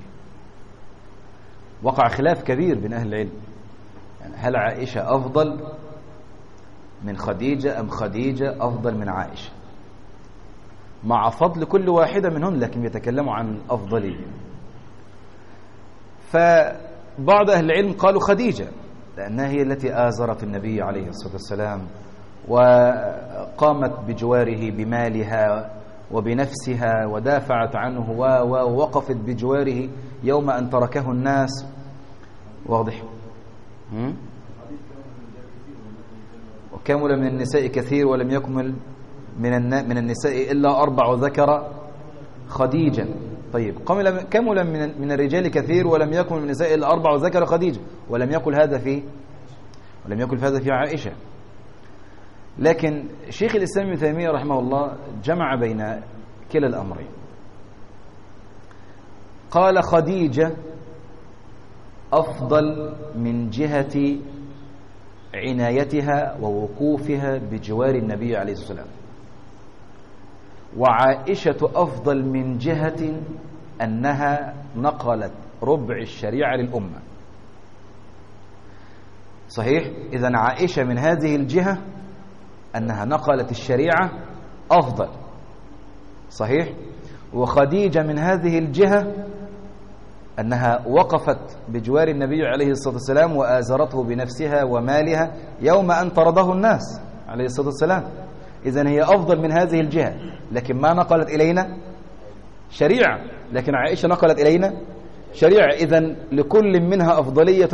وقع خلاف كبير بين أهل العلم، يعني هل عائشة أفضل من خديجة أم خديجة أفضل من عائشة، مع فضل كل واحدة منهم، لكن يتكلموا عن أفضلية. فبعض أهل العلم قالوا خديجة، لأنها هي التي آزرت النبي عليه الصلاة والسلام وقامت بجواره بمالها وبنفسها ودافعت عنه ووقفت بجواره يوم أن تركه الناس. واضح؟ وكمل من النساء كثير ولم يكمل من النساء إلا 4 وذكر خديجة. طيب، كمل من الرجال كثير ولم يكمل من النساء إلا 4 وذكر خديجة، ولم يكن هذا في عائشة. لكن شيخ الإسلام ابن تيمية رحمه الله جمع بين كلا الأمرين. قال: خديجة أفضل من جهة عنايتها ووقوفها بجوار النبي عليه الصلاة والسلام، وعائشة أفضل من جهة أنها نقلت ربع الشريعة للأمة. صحيح؟ إذن عائشة من هذه الجهة أنها نقلت الشريعة أفضل، صحيح؟ وخديجة من هذه الجهة أنها وقفت بجوار النبي عليه الصلاة والسلام وآزرته بنفسها ومالها يوم أن طرده الناس عليه الصلاة والسلام. إذن هي أفضل من هذه الجهة، لكن ما نقلت إلينا شريعة، لكن عائشة نقلت إلينا شريعة. إذن لكل منها أفضلية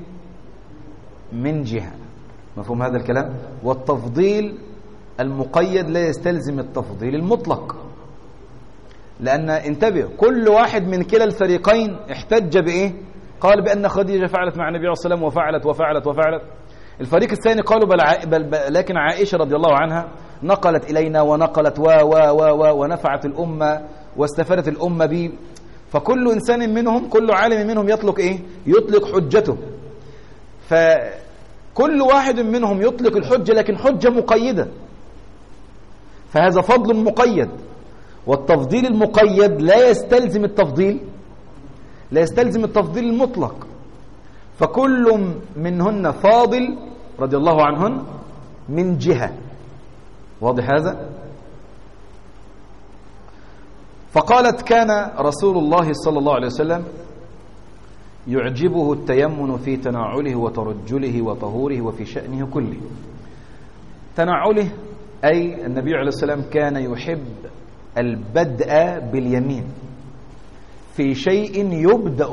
من جهة. مفهوم هذا الكلام؟ والتفضيل المقيد لا يستلزم التفضيل المطلق، لأن انتبه، كل واحد من كلا الفريقين احتج بإيه؟ قال بأن خديجة فعلت مع النبي عليه الصلاة والسلام وفعلت وفعلت وفعلت. الفريق الثاني قالوا لكن عائشة رضي الله عنها نقلت إلينا ونقلت ونفعت الأمة واستفادت الأمة به. فكل إنسان منهم، كل عالم منهم يطلق إيه؟ يطلق حجته. فكل واحد منهم يطلق الحجة، لكن حجة مقيدة، فهذا فضل مقيد. والتفضيل المقيد لا يستلزم التفضيل المطلق. فكل منهن فاضل رضي الله عنهن من جهة. واضح هذا؟ فقالت: كان رسول الله صلى الله عليه وسلم يعجبه التيمن في تنعله وترجله وطهوره وفي شأنه كله. تنعله أي النبي عليه السلام كان يحب البدء باليمين في شيء يبدأ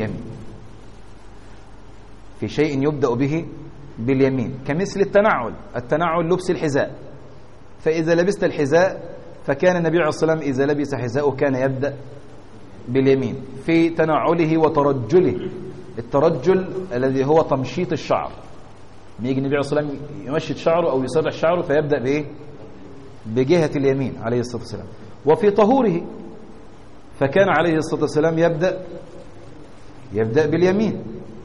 به باليمين، كمثل التنعل لبس الحذاء. فإذا لبست الحذاء فكان النبي عليه الصلاة والسلام إذا لبس حذاءه كان يبدأ باليمين في تنعله وترجله. الترجل الذي هو تمشيط الشعر، بيجي النبي عليه الصلاة والسلام يمشط شعره أو يسرح شعره فيبدأ بإيه؟ بجهة اليمين عليه الصلاة والسلام. وفي طهوره فكان عليه الصلاة والسلام يبدأ باليمين.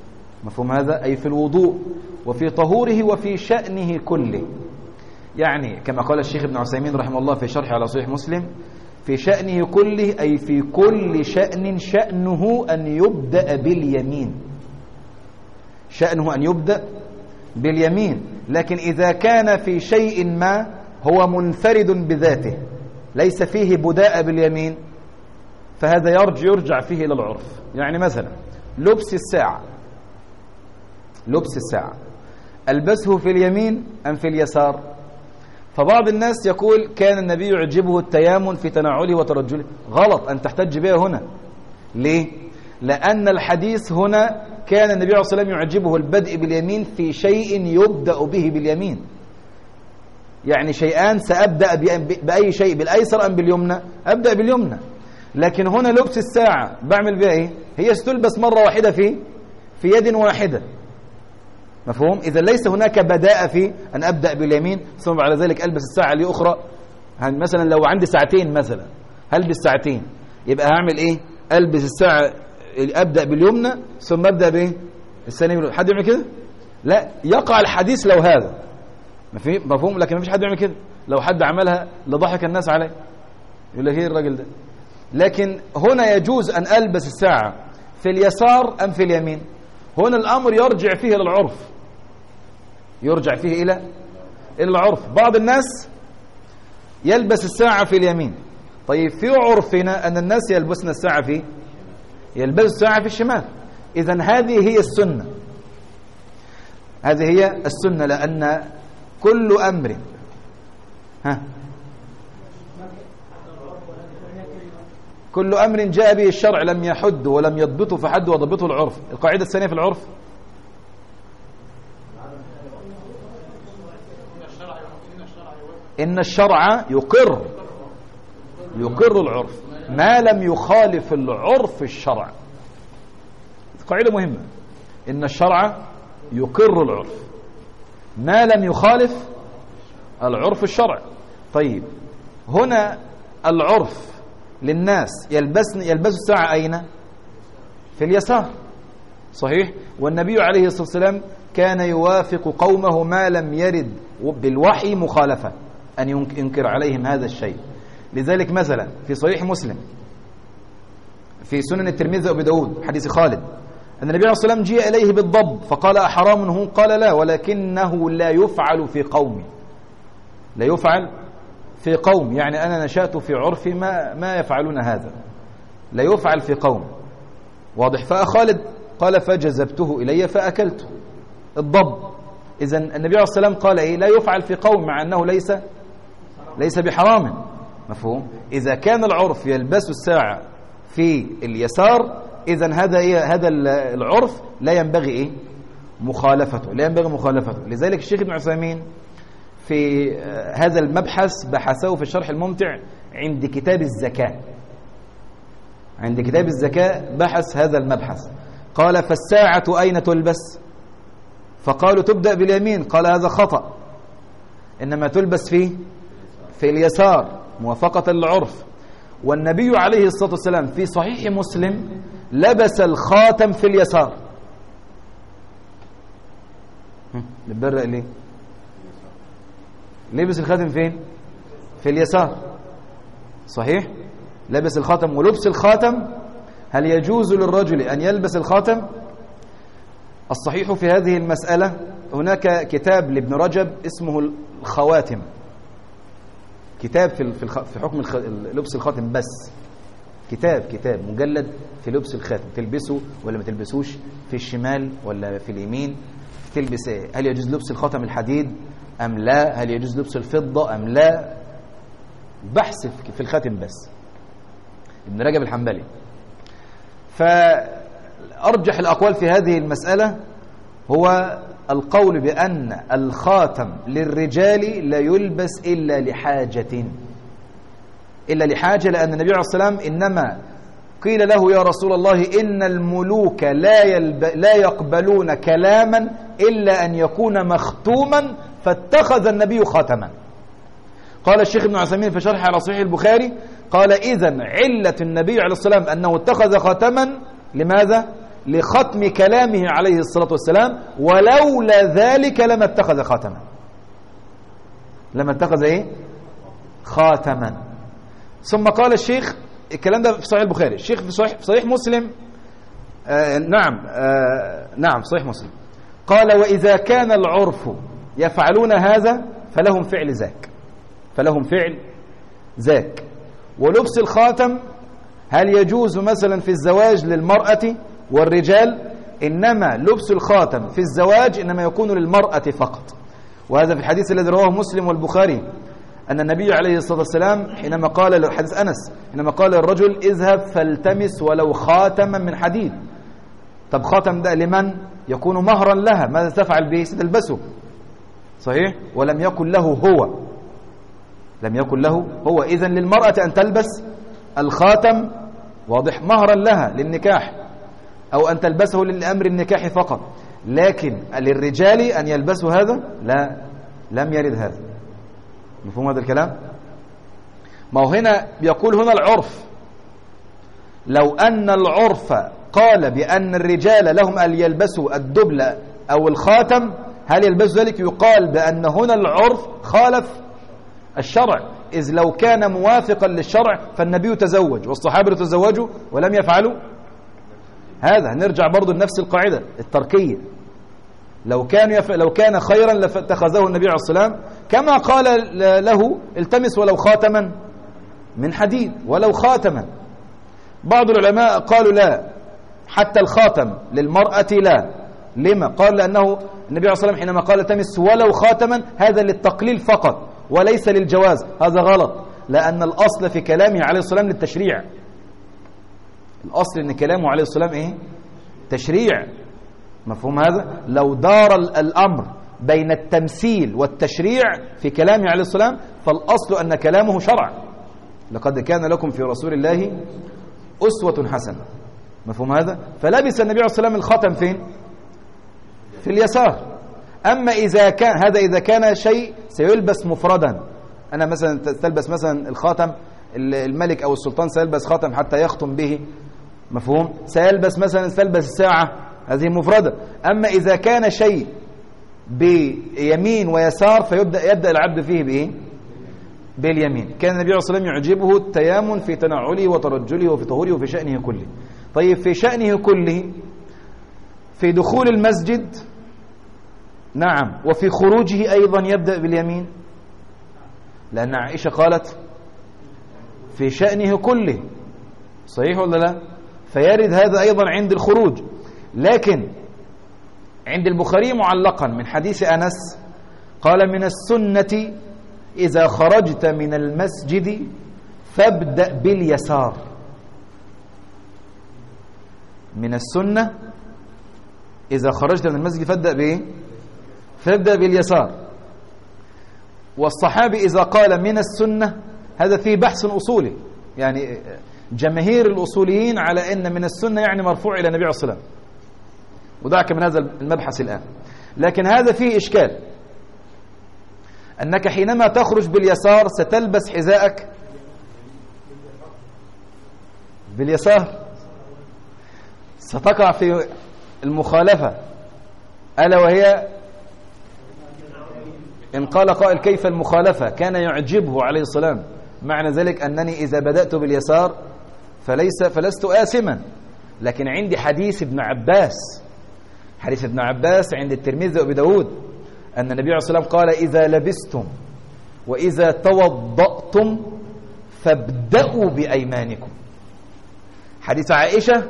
مفهوم هذا؟ أي في الوضوء وفي طهوره وفي شأنه كله. يعني كما قال الشيخ ابن عثيمين رحمه الله في شرحه على صحيح مسلم: في شأنه كله أي في كل شأن شأنه أن يبدأ باليمين، شأنه أن يبدأ باليمين. لكن إذا كان في شيء ما هو منفرد بذاته ليس فيه بداء باليمين فهذا يرجع فيه إلى العرف. يعني مثلا لبس الساعة، لبس الساعة ألبسه في اليمين أم في اليسار؟ فبعض الناس يقول كان النبي يعجبه التيامن في تنعله وترجله. غلط أن تحتج بها هنا. ليه؟ لأن الحديث هنا كان النبي عليه الصلاة والسلام يعجبه البدء باليمين في شيء يبدأ به باليمين، يعني شيئان سأبدأ بأي شيء، بالأيسر أم باليمنى؟ أبدأ باليمنى. لكن هنا لبس الساعة بعمل بها إيه؟ هي ستلبس مرة واحدة في يد واحدة، مفهوم؟ إذا ليس هناك بداء في أن أبدأ باليمين ثم بعد ذلك ألبس الساعة لأخرى. مثلا لو عندي ساعتين مثلا هلبس ساعتين، يبقى هعمل إيه؟ ألبس الساعة أبدأ باليمنى ثم أبدأ بإيه؟ الثانية. حد يعمل كده؟ لا، يقع الحديث لو هذا مفهوم، لكن ما فيش حد يعمل كده. لو حد عملها لضحك الناس عليه، يقول لك ايه الراجل ده. لكن هنا يجوز أن ألبس الساعة في اليسار أم في اليمين. هنا الأمر يرجع فيه إلى العرف، يرجع فيه إلى العرف. بعض الناس يلبس الساعة في اليمين. طيب في عرفنا أن الناس يلبسن الساعة يلبسوا الساعة في الشمال. إذن هذه هي السنة، هذه هي السنة، لأن كل أمر كل أمر جاء به الشرع لم يحد ولم يضبطه فحد وضبطه العرف. القاعدة الثانية في العرف: إن الشرع يقر العرف ما لم يخالف العرف الشرع. قاعدة مهمة: إن الشرع يقر العرف ما لم يخالف العرف الشرع. طيب هنا العرف للناس يلبسوا الساعة أين؟ في اليسار، صحيح؟ والنبي عليه الصلاة والسلام كان يوافق قومه ما لم يرد بالوحي مخالفة أن ينكر عليهم هذا الشيء. لذلك مثلا في صحيح مسلم في سنن الترمذي وابي داود حديث خالد أن النبي عليه الصلاة والسلام جاء إليه بالضب فقال: أحرام هو؟ قال: لا، ولكنه لا يفعل في قومي. لا يفعل في قوم، يعني أنا نشأت في عرفي ما يفعلون هذا، لا يفعل في قوم. واضح؟ فخالد قال: فجذبته إلي فأكلته الضب. إذن النبي عليه الصلاة والسلام قال إيه؟ لا يفعل في قوم، مع أنه ليس بحرام، مفهوم؟ إذا كان العرف يلبس الساعة في اليسار إذن هذا العرف لا ينبغي إيه؟ مخالفته، لا ينبغي مخالفته. لذلك الشيخ ابن عثيمين في هذا المبحث بحثه في الشرح الممتع عند كتاب الزكاة. عند كتاب الزكاة بحث هذا المبحث، قال: فالساعة أين تلبس؟ فقالوا: تبدأ باليمين. قال: هذا خطأ، إنما تلبس في اليسار موافقة للعرف. والنبي عليه الصلاة والسلام في صحيح مسلم لبس الخاتم في اليسار. نبرق ليه؟ لبس الخاتم فين؟ في اليسار، صحيح؟ لبس الخاتم. ولبس الخاتم هل يجوز للرجل أن يلبس الخاتم؟ الصحيح في هذه المسألة هناك كتاب لابن رجب اسمه الخواتم، كتاب في حكم لبس الخاتم، بس كتاب مجلد في لبس الخاتم، تلبسه ولا ما تلبسوش، في الشمال ولا في اليمين، تلبس ايه؟ هل يجوز لبس الخاتم الحديد أم لا؟ هل يجوز لبس الفضة أم لا؟ بحث في الخاتم بس، ابن رجب الحنبلي. فأرجح الأقوال في هذه المسألة هو القول بأن الخاتم للرجال لا يلبس إلا لحاجة، لأن النبي عليه الصلاة والسلام إنما قيل له: يا رسول الله إن الملوك لا يقبلون كلاما إلا أن يكون مختوما، فاتخذ النبي خاتما. قال الشيخ ابن عثيمين في شرحه على صحيح البخاري قال: إذن علة النبي عليه الصلاة والسلام أنه اتخذ خاتما لماذا؟ لختم كلامه عليه الصلاة والسلام، ولولا ذلك لما اتخذ خاتما. لما اتخذ ايه؟ خاتما. ثم قال الشيخ، الكلام ده في صحيح البخاري، الشيخ في صحيح مسلم، نعم صحيح مسلم، قال وإذا كان العرف يفعلون هذا فلهم فعل ذاك، فلهم فعل ذاك. ولبس الخاتم هل يجوز مثلا في الزواج للمرأة والرجال؟ إنما لبس الخاتم في الزواج إنما يكون للمرأة فقط. وهذا في الحديث الذي رواه مسلم والبخاري أن النبي عليه الصلاة والسلام حينما قال، حديث أنس، حينما قال للرجل اذهب فالتمس ولو خاتما من حديد. طب خاتم ده لمن؟ يكون مهرا لها، ماذا تفعل به؟ ستلبسه، صحيح؟ ولم يكن له هو، لم يكن له هو. إذن للمرأة أن تلبس الخاتم، واضح، مهرا لها للنكاح، أو أن تلبسه للأمر النكاح فقط. لكن للرجال أن يلبسوا هذا لا، لم يرد هذا. مفهوم هذا الكلام؟ ما هو هنا يقول هنا العرف، لو أن العرف قال بأن الرجال لهم أن يلبسوا الدبل أو الخاتم، هل يلبسوا ذلك؟ يقال بأن هنا العرف خالف الشرع، إذ لو كان موافقا للشرع فالنبي تزوج والصحابة تزوجوا ولم يفعلوا هذا. نرجع برضو لنفس القاعدة التركية، لو كان خيرا لاتخذه النبي عليه الصلاة والسلام، كما قال له التمس ولو خاتما من حديد، ولو خاتما. بعض العلماء قالوا لا، حتى الخاتم للمرأة لا. لما؟ قال لأنه النبي عليه الصلاة والسلام حينما قال التمس ولو خاتما هذا للتقليل فقط وليس للجواز. هذا غلط، لأن الأصل في كلامه عليه الصلاة والسلام للتشريع. الأصل أن كلامه عليه الصلاة والسلام إيه؟ تشريع. مفهوم هذا؟ لو دار الأمر بين التمثيل والتشريع في كلامه عليه الصلاة والسلام فالأصل أن كلامه شرع. لقد كان لكم في رسول الله أسوة حسنة. مفهوم هذا؟ فلبس النبي عليه الصلاة والسلام الخاتم فين؟ في اليسار. أما إذا كان هذا، إذا كان شيء سيلبس مفردا، أنا مثلا تلبس مثلا الخاتم، الملك أو السلطان سيلبس خاتم حتى يختم به، مفهوم؟ سيلبس مثلا الساعة، هذه مفردة. أما إذا كان شيء بيمين ويسار فيبدأ العبد فيه بإيه؟ باليمين. كان النبي عليه الصلاة والسلام يعجبه التيامن في تنعله وترجله وفي طهوره وفي شأنه كله. طيب في شأنه كله، في دخول المسجد نعم، وفي خروجه أيضا يبدأ باليمين، لأن عائشة قالت في شأنه كله، صحيح ولا لا؟ فيرد هذا أيضا عند الخروج. لكن عند البخاري معلقا من حديث أنس قال من السنة إذا خرجت من المسجد فابدأ باليسار. من السنة إذا خرجت من المسجد فابدأ بإيه؟ فابدأ باليسار. والصحابي إذا قال من السنة هذا فيه بحث أصولي، يعني جماهير الأصوليين على أن من السنة يعني مرفوع إلى النبي عليه الصلاة والسلام، ودعك من هذا المبحث الآن. لكن هذا فيه إشكال، أنك حينما تخرج باليسار ستلبس حذاءك باليسار، ستقع في المخالفة، ألا وهي إن قال قائل كيف المخالفة؟ كان يعجبه عليه السلام معنى ذلك أنني إذا بدأت باليسار فلست آثما. لكن عندي حديث ابن عباس، حديث ابن عباس عند الترمذي وأبي داود أن النبي عليه الصلاة والسلام قال إذا لبستم وإذا توضأتم فابدأوا بأيمانكم. حديث عائشة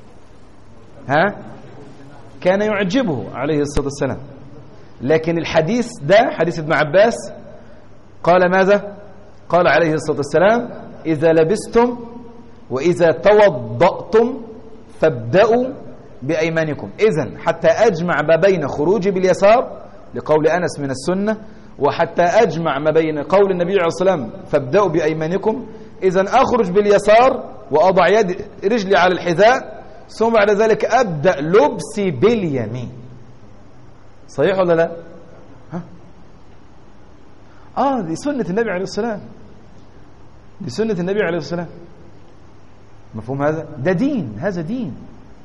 كان يعجبه عليه الصلاة والسلام، لكن الحديث ده حديث ابن عباس قال ماذا؟ قال عليه الصلاة والسلام إذا لبستم وإذا توضأتم فابدأوا بأيمانكم. إذن حتى أجمع ما بين خروجي باليسار لقول أنس من السنة، وحتى أجمع ما بين قول النبي عليه الصلاة والسلام فابدأوا بأيمانكم، إذن أخرج باليسار وأضع رجلي على الحذاء، ثم بعد ذلك أبدأ لبسي باليمين. صحيح ولا لا؟ دي سنة النبي عليه السلام، دي سنة النبي عليه السلام. مفهوم هذا؟ ده دين، هذا دين.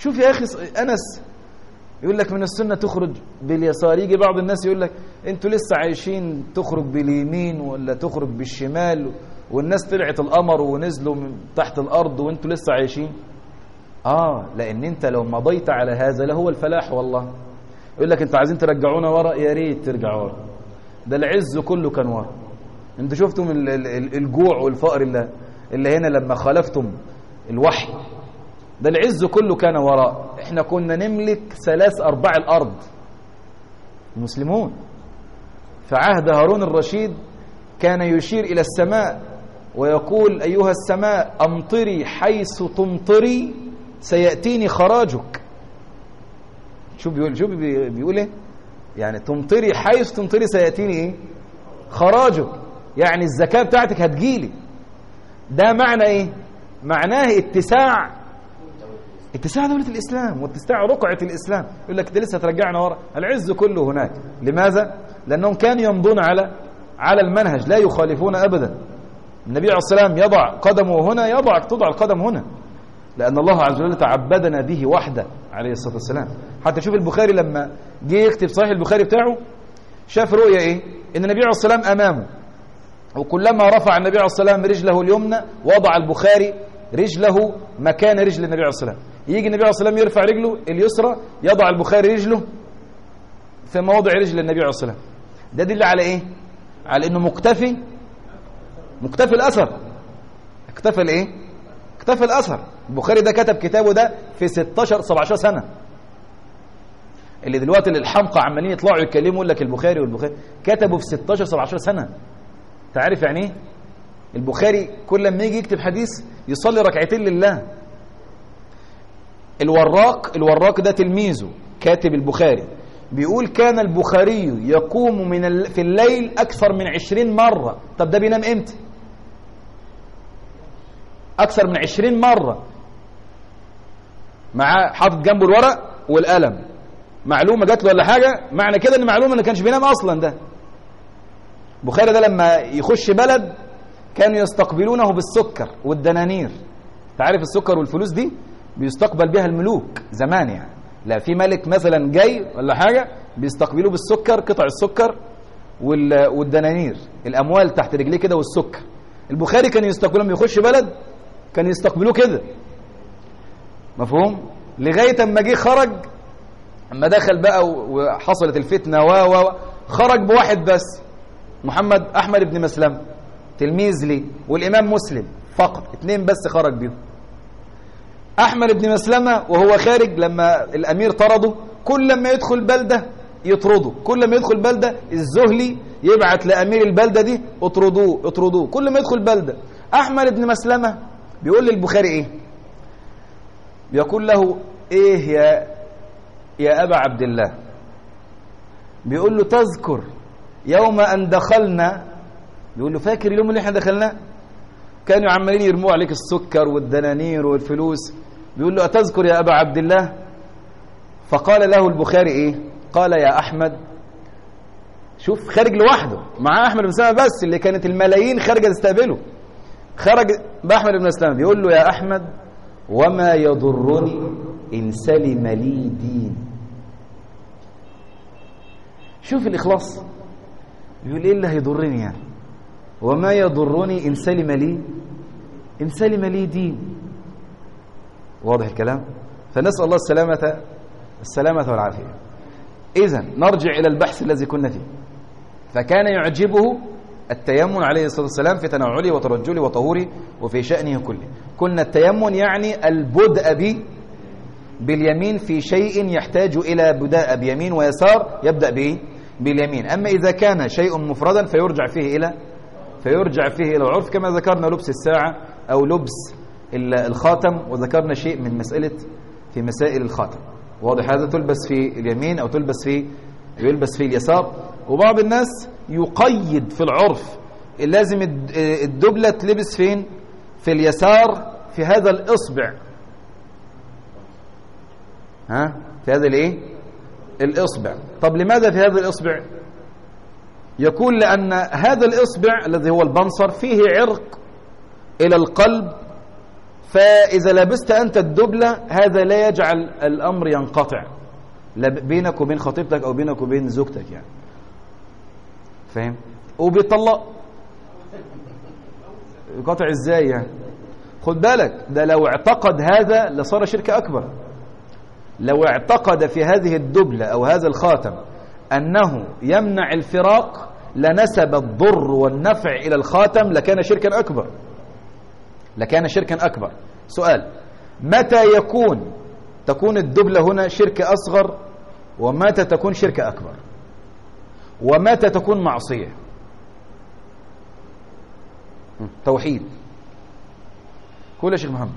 شوف يا أخي أنس يقول لك من السنة تخرج باليسار، يجي بعض الناس يقول لك انتوا لسه عايشين تخرج باليمين ولا تخرج بالشمال، والناس طلعت القمر ونزلوا من تحت الأرض وانتوا لسه عايشين. لأن انت لو مضيت على هذا لهو الفلاح. والله يقول لك انتوا عايزين ترجعونا ورا، يا ريت ترجعوا ورا، ده العز كله كان ورا. انتوا شفتم الجوع والفقر اللي هنا لما خالفتم الوحي، ده العز كله كان وراء. احنا كنا نملك 3/4 الأرض المسلمون. فعهد هارون الرشيد كان يشير إلى السماء ويقول أيها السماء أمطري حيث تمطري سيأتيني خراجك. شوف بيقول ايه؟ يعني تمطري حيث تمطري سيأتيني ايه؟ خراجك، يعني الزكاة بتاعتك هتجيلي. ده معنى ايه؟ معناه اتساع دولة الإسلام واتساع رقعة الإسلام. يقول لك ده لسه ترجعنا ورا، العز كله هناك. لماذا؟ لأنهم كانوا يمضون على المنهج، لا يخالفون أبدا. النبي عليه الصلاة والسلام يضع قدمه هنا، تضع القدم هنا، لأن الله عز وجل تعبدنا به وحده عليه الصلاة والسلام. حتى شوف البخاري لما جه يكتب صحيح البخاري بتاعه، شاف رؤية ايه؟ ان النبي عليه الصلاة والسلام امامه، وكلما رفع النبي عليه الصلاة والسلام رجله اليمنى وضع البخاري رجله مكان رجل النبي عليه الصلاة والسلام. يجي النبي عليه الصلاة والسلام يرفع رجله اليسرى، يضع البخاري رجله في موضع رجل النبي عليه الصلاة والسلام. ده دل على ايه؟ على انه مكتفي الاثر. اكتفى الايه؟ اكتفى الاثر. البخاري ده كتب كتابه ده في 16-17 سنة. اللي دلوقتي الحمقى عمالين يطلعوا يتكلموا يقول لك البخاري كتبوا في 16-17 سنة. انت عارف يعني ايه؟ البخاري كل لما يجي يكتب حديث يصلي ركعتين لله. الوراق ده تلميذه كاتب البخاري، بيقول كان البخاري يقوم في الليل أكثر من 20 مرة. طب ده بينام امتى؟ أكثر من 20 مرة، معاه حاطط جنبه الورق والقلم، معلومة جات له ولا حاجة، معنى كده ان معلومة ما كانش بينام اصلا. ده البخاري ده لما يخش بلد كانوا يستقبلونه بالسكر والدنانير. انت عارف السكر والفلوس دي بيستقبل بها الملوك زمان، يعني لا في ملك مثلا جاي ولا حاجة بيستقبلوه بالسكر، قطع السكر والدنانير، الاموال تحت رجليه كده والسكر. البخاري كان يستقبلهم، يخش بلد كان يستقبلوه كده، مفهوم؟ لغاية اما جه خرج، اما دخل بقى وحصلت الفتنة خرج بواحد بس، محمد أحمد بن مسلم تلميذ لي، والإمام مسلم، فقط 2 بس خرج بيهم. أحمد بن مسلمة وهو خارج لما الأمير طرده، كل لما يدخل بلدة يطرده، كل لما يدخل بلدة الزهلي يبعت لأمير البلدة دي اطردوه كل ما يدخل بلدة. أحمد بن مسلمة بيقول للبخاري ايه؟ بيقول له ايه يا أبا عبد الله؟ بيقول له تذكر يوم أن دخلنا، بيقول له فاكر اليوم اللي احنا دخلنا كانوا عمالين يرموا عليك السكر والدنانير والفلوس، بيقول له أتذكر يا أبا عبد الله؟ فقال له البخاري ايه؟ قال يا أحمد. شوف خارج لوحده مع أحمد بن سلمة بس، اللي كانت الملايين خارجة تستقبله، خرج بأحمد بن سلمة بيقول له يا أحمد وما يضرني إن سلم لي دين. شوف الإخلاص، بيقول إيه اللي هيضرني يعني؟ وما يضرني إن سلم لي دين. واضح الكلام؟ فنسأل الله السلامة والعافية. إذن نرجع إلى البحث الذي كنا فيه. فكان يعجبه التيمم عليه الصلاة والسلام في تنعله وترجله وطهوره وفي شأنه كله. كنا التيمم يعني البدء باليمين في شيء يحتاج إلى بداء بيمين ويسار، يبدأ باليمين. أما إذا كان شيء مفردا فيرجع فيه إلى العرف، كما ذكرنا لبس الساعة أو لبس الخاتم، وذكرنا شيء من في مسائل الخاتم. واضح هذا؟ تلبس في اليمين أو يلبس في اليسار. وبعض الناس يقيد في العرف، لازم الدبلة تلبس فين؟ في اليسار، في هذا الإصبع، في هذا الإصبع. طب لماذا في هذا الإصبع؟ يقول لأن هذا الإصبع الذي هو البنصر فيه عرق إلى القلب، فإذا لبست أنت الدبلة هذا لا يجعل الأمر ينقطع بينك وبين خطيبتك أو بينك وبين زوجتك يعني، فاهم؟ وبيطلق يقطع ازاي يعني؟ خد بالك ده لو اعتقد هذا لصار شرك أكبر. لو اعتقد في هذه الدبلة أو هذا الخاتم أنه يمنع الفراق لنسب الضر والنفع إلى الخاتم لكان شركا أكبر، لكان شركا أكبر. سؤال: متى تكون الدبلة هنا شرك أصغر، ومتى تكون شرك أكبر، ومتى تكون معصية؟ توحيد. قول يا شيخ محمد.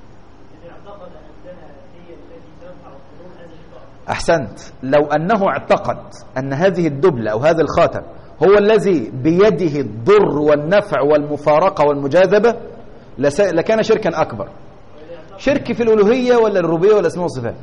أحسنت. لو أنه اعتقد أن هذه الدبلة أو هذا الخاتم هو الذي بيده الضر والنفع والمفارقة والمجاذبة لكان شركا أكبر. شرك في الألوهية ولا الربوبية ولا الأسماء والصفات؟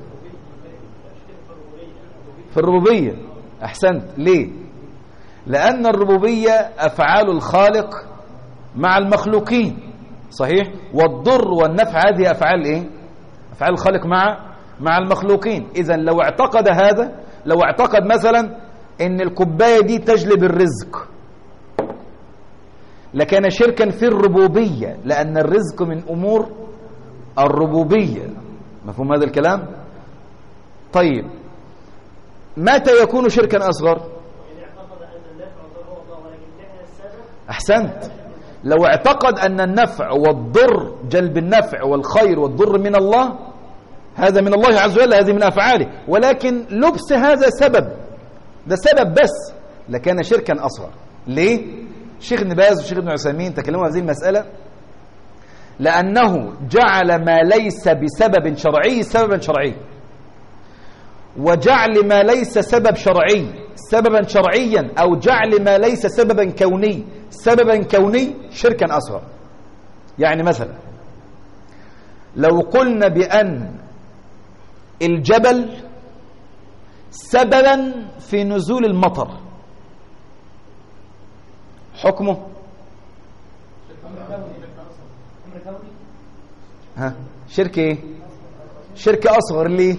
في الربوبية. أحسنت. ليه؟ لأن الربوبية أفعال الخالق مع المخلوقين، صحيح؟ والضر والنفع هذه أفعال إيه؟ أفعال الخالق مع المخلوقين. إذن لو اعتقد هذا، لو اعتقد مثلا إن الكوباية دي تجلب الرزق لكان شركا في الربوبية، لأن الرزق من أمور الربوبية. مفهوم هذا الكلام؟ طيب متى يكون شركا أصغر؟ أحسنت. لو اعتقد أن النفع والضر، جلب النفع والخير والضر من الله، هذا من الله عز وجل، هذه من أفعاله، ولكن لبس هذا سبب، ده سبب بس، لكان شركا أصغر. ليه؟ الشيخ ابن باز والشيخ ابن عثيمين تكلموا عن هذه المسألة، لأنه جعل ما ليس بسبب شرعي سببا شرعي، وجعل ما ليس سبب شرعي سببا شرعيا، أو جعل ما ليس سببا كوني سببا كوني شركا أصغر. يعني مثلا لو قلنا بأن الجبل سببا في نزول المطر، حكمه شرك ايه؟ شرك أصغر. ليه؟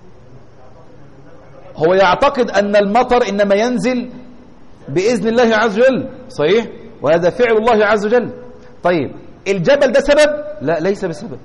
هو يعتقد أن المطر إنما ينزل بإذن الله عز وجل، صحيح؟ وهذا فعل الله عز وجل. طيب الجبل ده سبب؟ لا، ليس بسبب،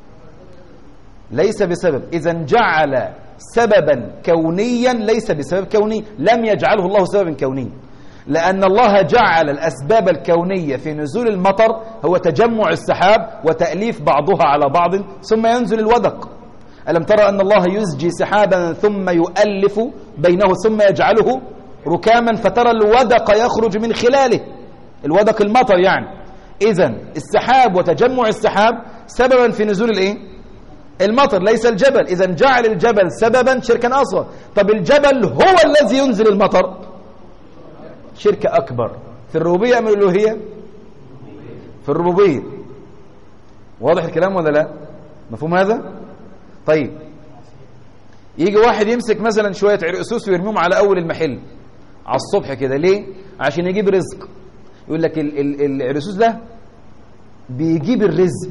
ليس بسبب. إذن جعل سببا كونيا ليس بسبب كوني، لم يجعله الله سببا كوني، لأن الله جعل الأسباب الكونية في نزول المطر هو تجمع السحاب وتأليف بعضها على بعض ثم ينزل الودق. ألم ترى أن الله يزجي سحابا ثم يؤلف بينه ثم يجعله ركاما فترى الودق يخرج من خلاله، الودق المطر يعني. إذن السحاب وتجمع السحاب سببا في نزول الايه؟ المطر، ليس الجبل. إذن جعل الجبل سببا شركا أصغر. طب الجبل هو الذي ينزل المطر، شرك أكبر. في الربوبية أم الألوهية؟ في الربوبية. واضح الكلام ولا لا؟ مفهوم هذا؟ طيب يجي واحد يمسك مثلا شوية عرقسوس ويرميهم على أول المحل على الصبح كده، ليه؟ عشان يجيب رزق. يقول لك العرقسوس ده بيجيب الرزق،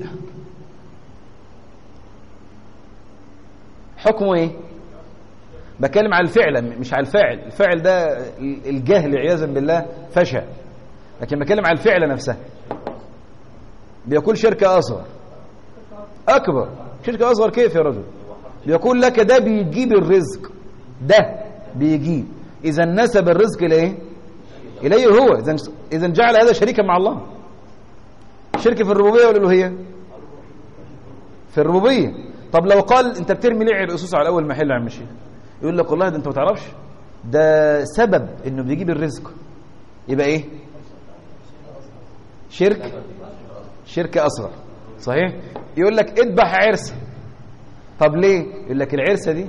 حكمه ايه؟ بكلم على الفعل مش على الفاعل. الفاعل ده الجهل عياذا بالله فشل، لكن بكلم على الفعل نفسها. بيقول شركة أصغر أكبر. شركة أصغر كيف يا رجل؟ بيقول لك ده بيجيب الرزق، ده بيجيب، إذا نسب الرزق إليه هو، إذا جعل هذا شريكا مع الله. شركة في الربوبية ولا الألوهية؟ في الربوبية. طب لو قال أنت بترمي ليه عرقسوس على أول محل يا عم الشيخ؟ يقول لك والله ده أنت ما تعرفش، ده سبب إنه بيجيب الرزق، يبقى إيه؟ شرك أصغر، صحيح؟ يقول لك اذبح عرسة. طب ليه؟ يقول لك العرسة دي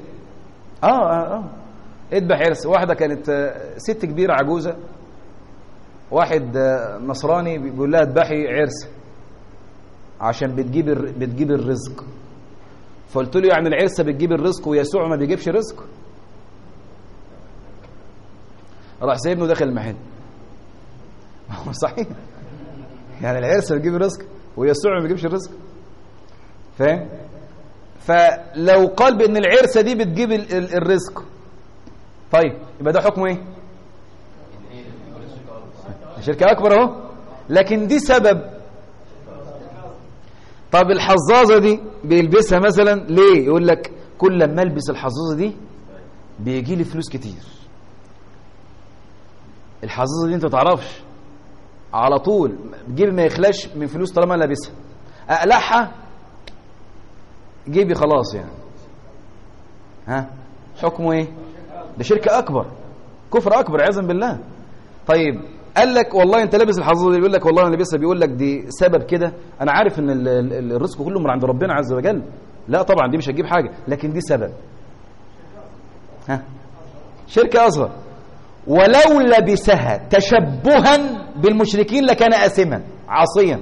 اذبح عرسة. واحدة كانت ست كبيرة عجوزة، واحد نصراني بيقول لها اذبحي عرسة عشان بتجيب الرزق. فقلت له يعني العرسة بتجيب الرزق ويسوع ما بيجيبش رزق؟ راح سايبني ودخل المحل. صحيح، يعني العرسة بتجيب الرزق ويسوع ما بيجيبش الرزق. فاهم؟ فلو قال بأن العرسة دي بتجيب الرزق، طيب يبقى ده حكمه ايه؟ شركة أكبر اهو، لكن دي سبب. طب الحظاظة دي بيلبسها مثلا ليه؟ يقول لك كل ما البس الحظاظة دي بيجي لي فلوس كتير. الحظاظة دي انت تعرفش على طول جيبي ما يخلاش من فلوس طالما لابسها، اقلعها جيبي خلاص يعني. ها حكمه ايه؟ ده شركة اكبر، كفر اكبر عياذا بالله. طيب قال لك والله انت لابس الحظاظه دي، بيقول لك والله انا لابسها، بيقول لك دي سبب كده، انا عارف ان الرزق كله من عند ربنا عز وجل. لا طبعا دي مش هتجيب حاجه، لكن دي سبب. ها شركه اصغر. ولو لبسها تشبها بالمشركين لكان آثما عاصيا.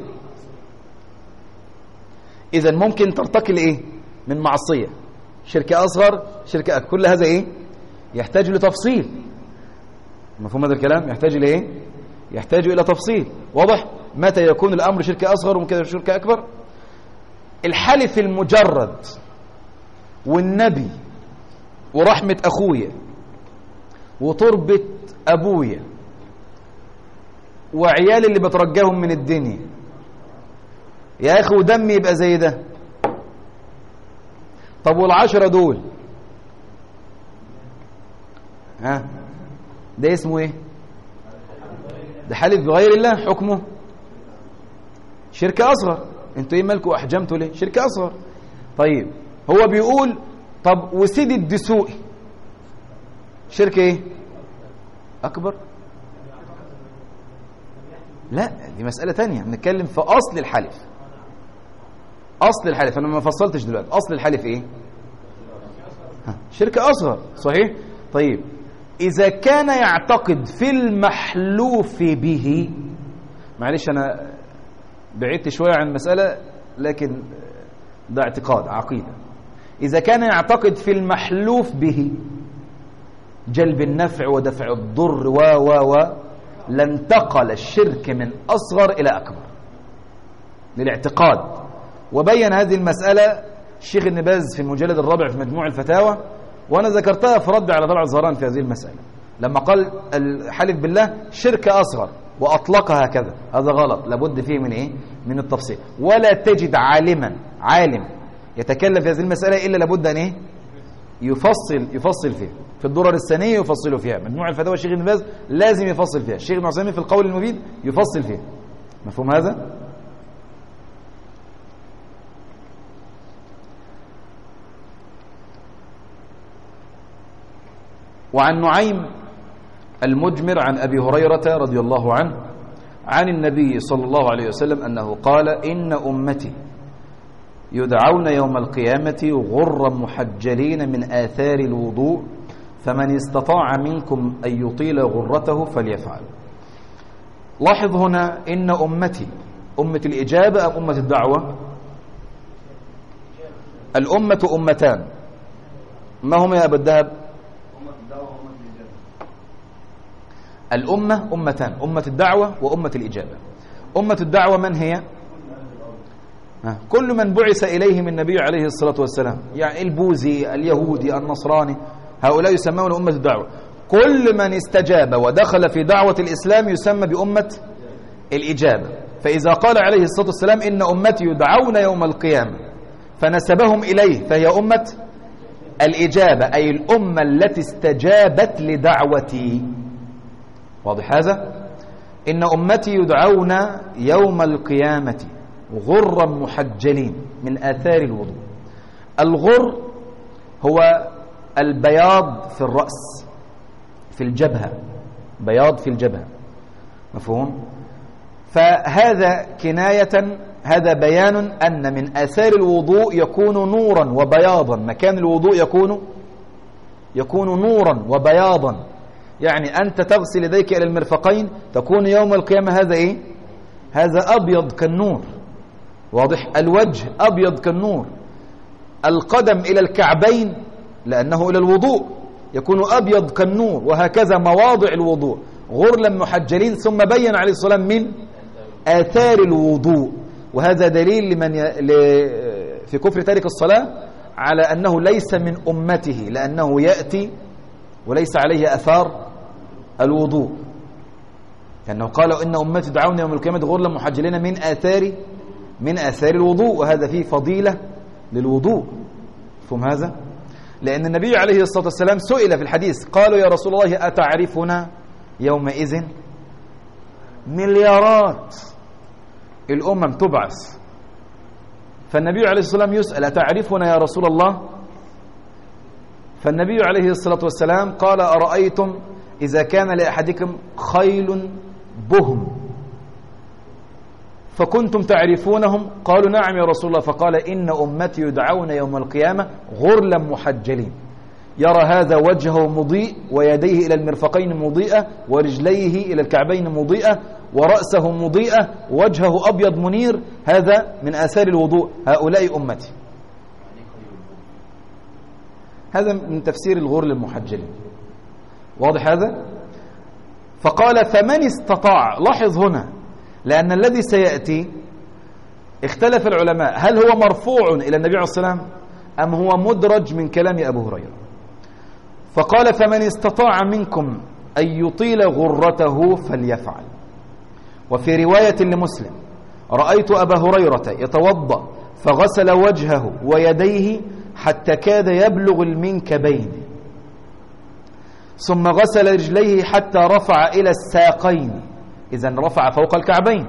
اذا ممكن ترتقي لايه؟ من معصيه شركه اصغر شركه أكبر. كل هذا ايه؟ يحتاج لتفصيل. مفهوم هذا الكلام؟ يحتاج الى ايه؟ يحتاج الى تفصيل. واضح؟ متى يكون الامر شركه اصغر وممكن شركه اكبر؟ الحلف المجرد والنبي ورحمه اخويا وتربه ابويا وعيالي اللي بترجاهم من الدنيا يا اخي ودمي يبقى زي ده. طب وال10 دول ها ده اسمه ايه؟ ده حلف بغير الله، حكمه شركة أصغر. انتوا ايه مالكوا احجمتوا ليه؟ شركة أصغر. طيب هو بيقول طب وسيدي الدسوقي شركة ايه؟ أكبر؟ لا دي مسألة تانية، بنتكلم في أصل الحلف. أصل الحلف أنا ما فصلتش دلوقتي، أصل الحلف ايه؟ شركة أصغر صحيح؟ طيب إذا كان يعتقد في المحلوف به، معلش أنا بعدت شوية عن المسألة لكن ده اعتقاد عقيدة. إذا كان يعتقد في المحلوف به جلب النفع ودفع الضر لانتقل الشرك من أصغر إلى أكبر للاعتقاد. وبين هذه المسألة الشيخ ابن باز في المجلد الرابع في مجموع الفتاوى، وأنا ذكرتها في رد على طلع الزهران في هذه المسألة لما قال الحلف بالله شركة أصغر وأطلقها هكذا. هذا غلط، لابد فيه من إيه؟ من التفصيل. ولا تجد عالم يتكلم في هذه المسألة إلا لابد أن إيه؟ يفصل فيها. في الدرر الثانية يفصل فيها، مجموع الفتاوى الشيخ ابن باز لازم يفصل فيها، الشيخ ابن عثيمين في القول المفيد يفصل فيها. مفهوم هذا؟ وعن نعيم المجمر عن أبي هريرة رضي الله عنه عن النبي صلى الله عليه وسلم أنه قال إن أمتي يدعون يوم القيامة غرا محجلين من آثار الوضوء فمن استطاع منكم أن يطيل غرته فليفعل. لاحظ هنا إن أمتي أمة الإجابة أم أمة الدعوة؟ الأمة أمتان، ما هما يا أبا الذهب؟ الأمة أمتان، أمة الدعوة وأمة الإجابة. أمة الدعوة من هي؟ كل من بعث إليهم النبي عليه الصلاة والسلام، يعني البوذي اليهودي النصراني، هؤلاء يسمون أمة الدعوة. كل من استجاب ودخل في دعوة الإسلام يسمى بأمة الإجابة. فإذا قال عليه الصلاة والسلام إن أمتي يدعون يوم القيامة فنسبهم إليه فهي أمة الإجابة، أي الأمة التي استجابت لدعوتي. واضح هذا؟ إن أمتي يدعون يوم القيامة غرا محجلين من آثار الوضوء. الغر هو البياض في الرأس، في الجبهة، بياض في الجبهة. مفهوم؟ فهذا كناية، هذا بيان أن من آثار الوضوء يكون نورا وبياضا، مكان الوضوء يكون نورا وبياضا. يعني أنت تغسل يديك إلى المرفقين تكون يوم القيامة هذا إيه؟ هذا أبيض كالنور. واضح؟ الوجه أبيض كالنور، القدم إلى الكعبين لأنه إلى الوضوء يكون أبيض كالنور، وهكذا مواضع الوضوء غرلا محجلين. ثم بين عليه الصلاة والسلام من آثار الوضوء، وهذا دليل في كفر تارك الصلاة على أنه ليس من أمته، لأنه يأتي وليس عليه أثار الوضوء، لأنه قالوا إن أمتي دعون يوم القيامة غرلا محجلين من آثار الوضوء، وهذا فيه فضيلة للوضوء. فهم هذا؟ لأن النبي عليه الصلاة والسلام سئل في الحديث، قالوا يا رسول الله أتعرفنا يومئذ؟ مليارات الأمم تبعث، فالنبي عليه الصلاة والسلام يسأل أتعرفنا يا رسول الله؟ فالنبي عليه الصلاة والسلام قال أرأيتم إذا كان لأحدكم خيل بهم فكنتم تعرفونهم؟ قالوا نعم يا رسول الله. فقال إن أمتي يدعون يوم القيامة غرلا محجلين، يرى هذا وجهه مضيء ويديه إلى المرفقين مضيئة ورجليه إلى الكعبين مضيئة ورأسه مضيئة وجهه أبيض منير، هذا من آثار الوضوء، هؤلاء أمتي. هذا من تفسير الغرل المحجلين، واضح هذا؟ فقال فمن استطاع، لاحظ هنا لأن الذي سيأتي اختلف العلماء هل هو مرفوع إلى النبي عليه الصلاة والسلام أم هو مدرج من كلام أبو هريرة. فقال فمن استطاع منكم أن يطيل غرته فليفعل. وفي رواية لمسلم رأيت أبا هريرة يتوضأ فغسل وجهه ويديه حتى كاد يبلغ المنكبين، ثم غسل رجليه حتى رفع إلى الساقين، إذن رفع فوق الكعبين،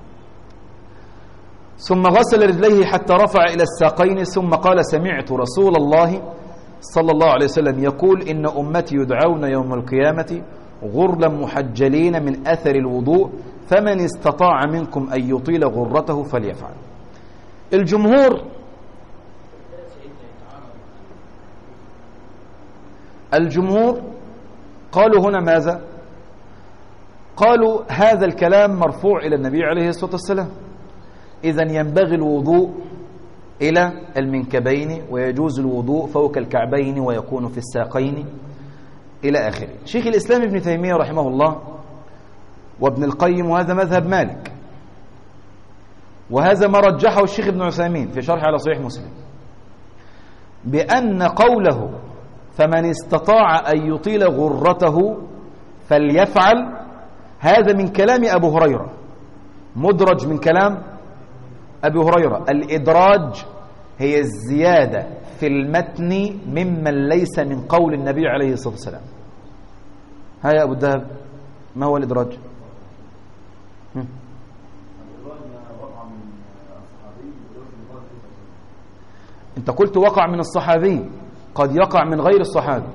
ثم غسل رجليه حتى رفع إلى الساقين، ثم قال سمعت رسول الله صلى الله عليه وسلم يقول إن أمتي يدعون يوم القيامة غرلا محجلين من أثر الوضوء فمن استطاع منكم أن يطيل غرته فليفعل. الجمهور قالوا هنا ماذا؟ قالوا هذا الكلام مرفوع إلى النبي عليه الصلاة والسلام، إذن ينبغي الوضوء إلى المنكبين ويجوز الوضوء فوق الكعبين ويكون في الساقين إلى آخره. شيخ الإسلام ابن تيمية رحمه الله وابن القيم، وهذا مذهب مالك، وهذا ما رجحه الشيخ ابن عثيمين في شرح على صحيح مسلم، بأن قوله فمن استطاع أن يطيل غرته فليفعل هذا من كلام أبو هريرة، مدرج من كلام أبي هريرة. الإدراج هي الزيادة في المتن ممن ليس من قول النبي عليه الصلاة والسلام. ها يا أبو الذهب، ما هو الإدراج؟ أنت قلت وقع من الصحابي، قد يقع من غير الصحابي،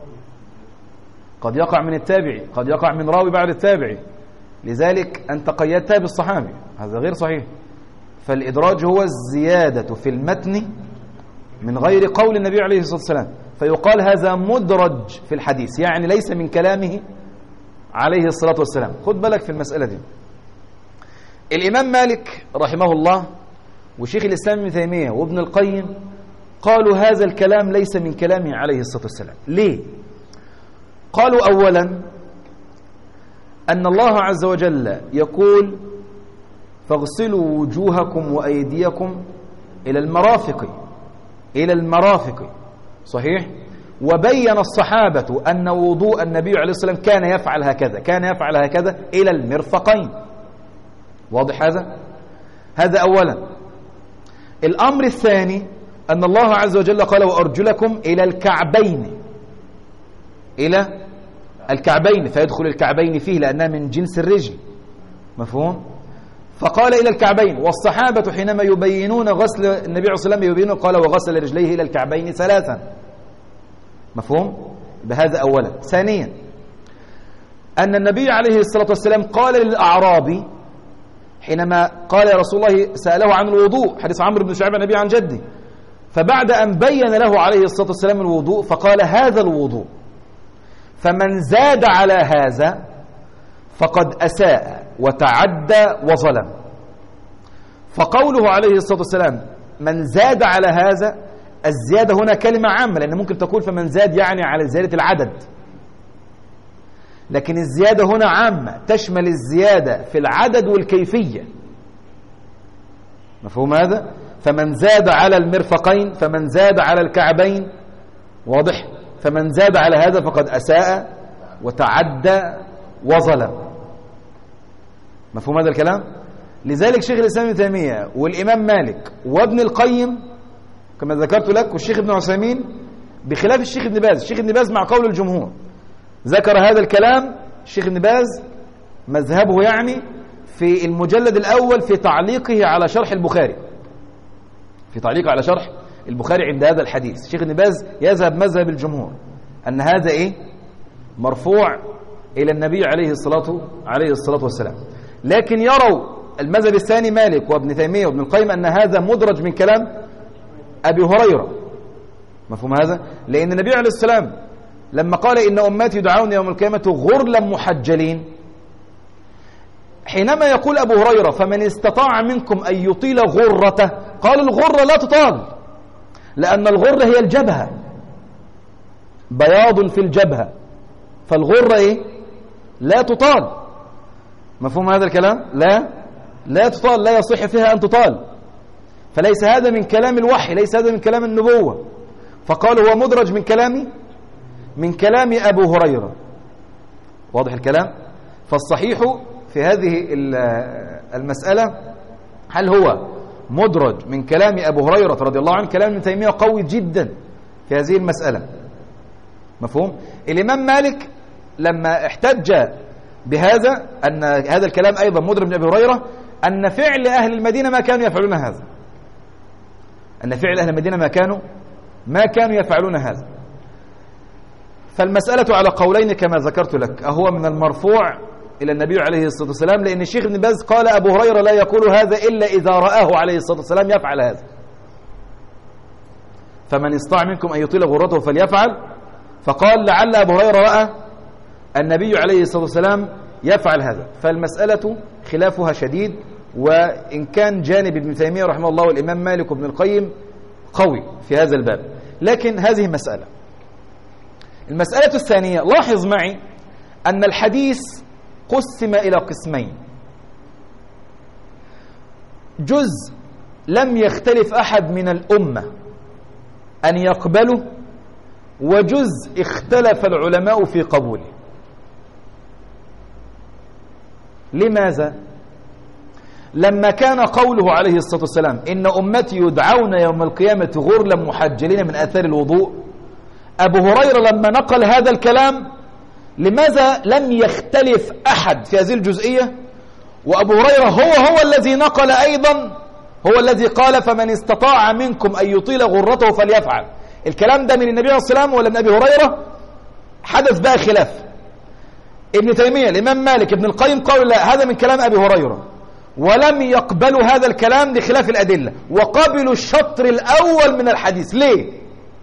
قد يقع من التابعي، قد يقع من راوي بعد التابعي، لذلك أنت قيدتها بالصحابي، هذا غير صحيح. فالإدراج هو الزيادة في المتن من غير قول النبي عليه الصلاة والسلام، فيقال هذا مدرج في الحديث، يعني ليس من كلامه عليه الصلاة والسلام. خد بالك في المسألة دي. الإمام مالك رحمه الله وشيخ الإسلام ابن تيمية وابن القيم قالوا هذا الكلام ليس من كلامه عليه الصلاة والسلام. ليه؟ قالوا أولا أن الله عز وجل يقول فاغسلوا وجوهكم وأيديكم إلى المرافق، صحيح؟ وبين الصحابة أن وضوء النبي عليه الصلاة والسلام كان يفعل هكذا إلى المرفقين، واضح هذا؟ هذا أولا. الأمر الثاني أن الله عز وجل قال وأرجلكم إلى الكعبين، فيدخل الكعبين فيه لأنها من جنس الرجل، مفهوم؟ فقال إلى الكعبين. والصحابة حينما يبينون غسل النبي عليه الصلاة والسلام يبينون قال وغسل رجليه إلى الكعبين 3، مفهوم؟ بهذا أولا. ثانيا أن النبي عليه الصلاة والسلام قال للأعرابي حينما قال يا رسول الله، سأله عن الوضوء، حديث عمرو بن شعيب عن أبي عن جدي، فبعد أن بين له عليه الصلاة والسلام الوضوء فقال هذا الوضوء، فمن زاد على هذا فقد أساء وتعدى وظلم. فقوله عليه الصلاة والسلام من زاد على هذا، الزيادة هنا كلمة عامة، لأن ممكن تقول فمن زاد يعني على زيادة العدد، لكن الزيادة هنا عامة تشمل الزيادة في العدد والكيفية، مفهوم هذا؟ فمن زاد على المرفقين، فمن زاد على الكعبين، واضح؟ فمن زاد على هذا فقد أساء وتعدى وظلم. مفهوم هذا الكلام؟ لذلك شيخ الإسلام ابن تيمية والإمام مالك وابن القيم كما ذكرت لك والشيخ ابن عثيمين، بخلاف الشيخ ابن باز. الشيخ ابن باز مع قول الجمهور ذكر هذا الكلام. الشيخ ابن باز مذهبه يعني في المجلد الأول في تعليقه على شرح البخاري، في تعليقه على شرح البخاري عند هذا الحديث. الشيخ ابن باز يذهب مذهب الجمهور أن هذا مرفوع إلى النبي عليه الصلاة والسلام. لكن يروا المذهب الثاني مالك وابن تيمية وابن القيم أن هذا مدرج من كلام أبي هريرة. مفهوم هذا؟ لأن النبي عليه السلام لما قال إن أمتي يدعون يوم القيامة غرلا محجلين، حينما يقول أبو هريرة فمن استطاع منكم أن يطيل غرته، قال الغرة لا تطال، لأن الغرة هي الجبهة، بياض في الجبهة، فالغرة لا تطال. مفهوم هذا الكلام؟ لا تطال، لا يصح فيها أن تطال. فليس هذا من كلام الوحي، ليس هذا من كلام النبوة، فقالوا هو مدرج من كلام أبو هريرة. واضح الكلام؟ فالصحيح في هذه المسألة هل هو مدرج من كلام أبو هريرة رضي الله عنه؟ كلام ابن تيمية قوي جدا في هذه المسألة. مفهوم؟ الإمام مالك لما احتج بهذا أن هذا الكلام أيضا مدرج من أبي هريرة، أن فعل أهل المدينة ما كانوا يفعلون هذا، أن فعل أهل المدينة ما كانوا يفعلون هذا. فالمسألة على قولين كما ذكرت لك، أهو من المرفوع إلى النبي عليه الصلاة والسلام، لأن الشيخ ابن باز قال أبو هريرة لا يقول هذا إلا إذا رآه عليه الصلاة والسلام يفعل هذا، فمن استطاع منكم أن يطيل غرته فليفعل، فقال لعل أبو هريرة رأى النبي عليه الصلاة والسلام يفعل هذا. فالمسألة خلافها شديد، وإن كان جانب ابن تيمية رحمه الله والإمام مالك وابن القيم قوي في هذا الباب، لكن هذه مسألة. المسألة الثانية، لاحظ معي أن الحديث قسم إلى قسمين، جزء لم يختلف أحد من الأمة أن يقبله، وجزء اختلف العلماء في قبوله. لماذا؟ لما كان قوله عليه الصلاة والسلام إن أمتي يدعون يوم القيامة غرلا محجلين من آثار الوضوء، أبو هريرة لما نقل هذا الكلام لماذا لم يختلف أحد في هذه الجزئية؟ وأبو هريرة هو الذي نقل أيضا، هو الذي قال فمن استطاع منكم أن يطيل غرته فليفعل. الكلام ده من النبي عليه الصلاة والسلام ولا من أبي هريرة؟ حدث بقى خلاف. ابن تيمية، الإمام مالك، ابن القيم قالوا لا هذا من كلام أبي هريرة، ولم يقبلوا هذا الكلام لخلاف الأدلة، وقبلوا الشطر الأول من الحديث. ليه؟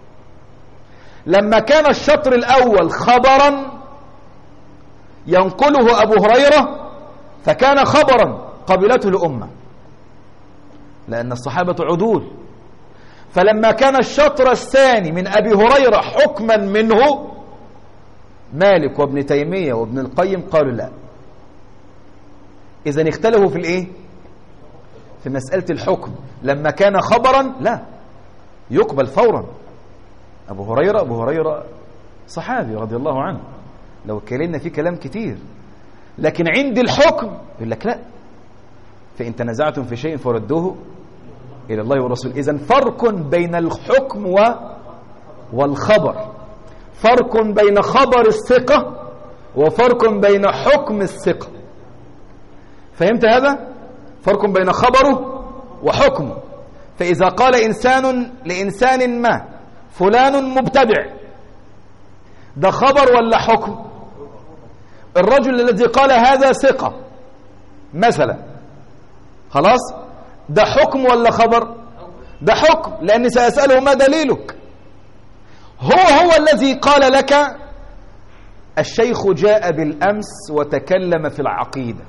لما كان الشطر الأول خبرا ينقله أبو هريرة فكان خبرا قبلته الأمة، لأن الصحابة عدول. فلما كان الشطر الثاني من أبي هريرة حكما منه، مالك وابن تيمية وابن القيم قالوا لا. إذن اختلفوا في في مسألة الحكم. لما كان خبرا لا يقبل فورا. أبو هريرة صحابي رضي الله عنه، لو اتكلمنا فيه كلام كتير، لكن عند الحكم يقول لك لا، فإن تنازعتم في شيء فردوه إلى الله والرسول. إذن فرق بين الحكم والخبر، فرق بين خبر الثقة وفرق بين حكم الثقة. فهمت هذا؟ فرق بين خبره وحكمه. فإذا قال إنسان لإنسان ما فلان مبتدع، ده خبر ولا حكم؟ الرجل الذي قال هذا ثقة مثلا، خلاص، ده حكم ولا خبر؟ ده حكم، لأني سأسأله ما دليلك. هو الذي قال لك الشيخ جاء بالأمس وتكلم في العقيدة،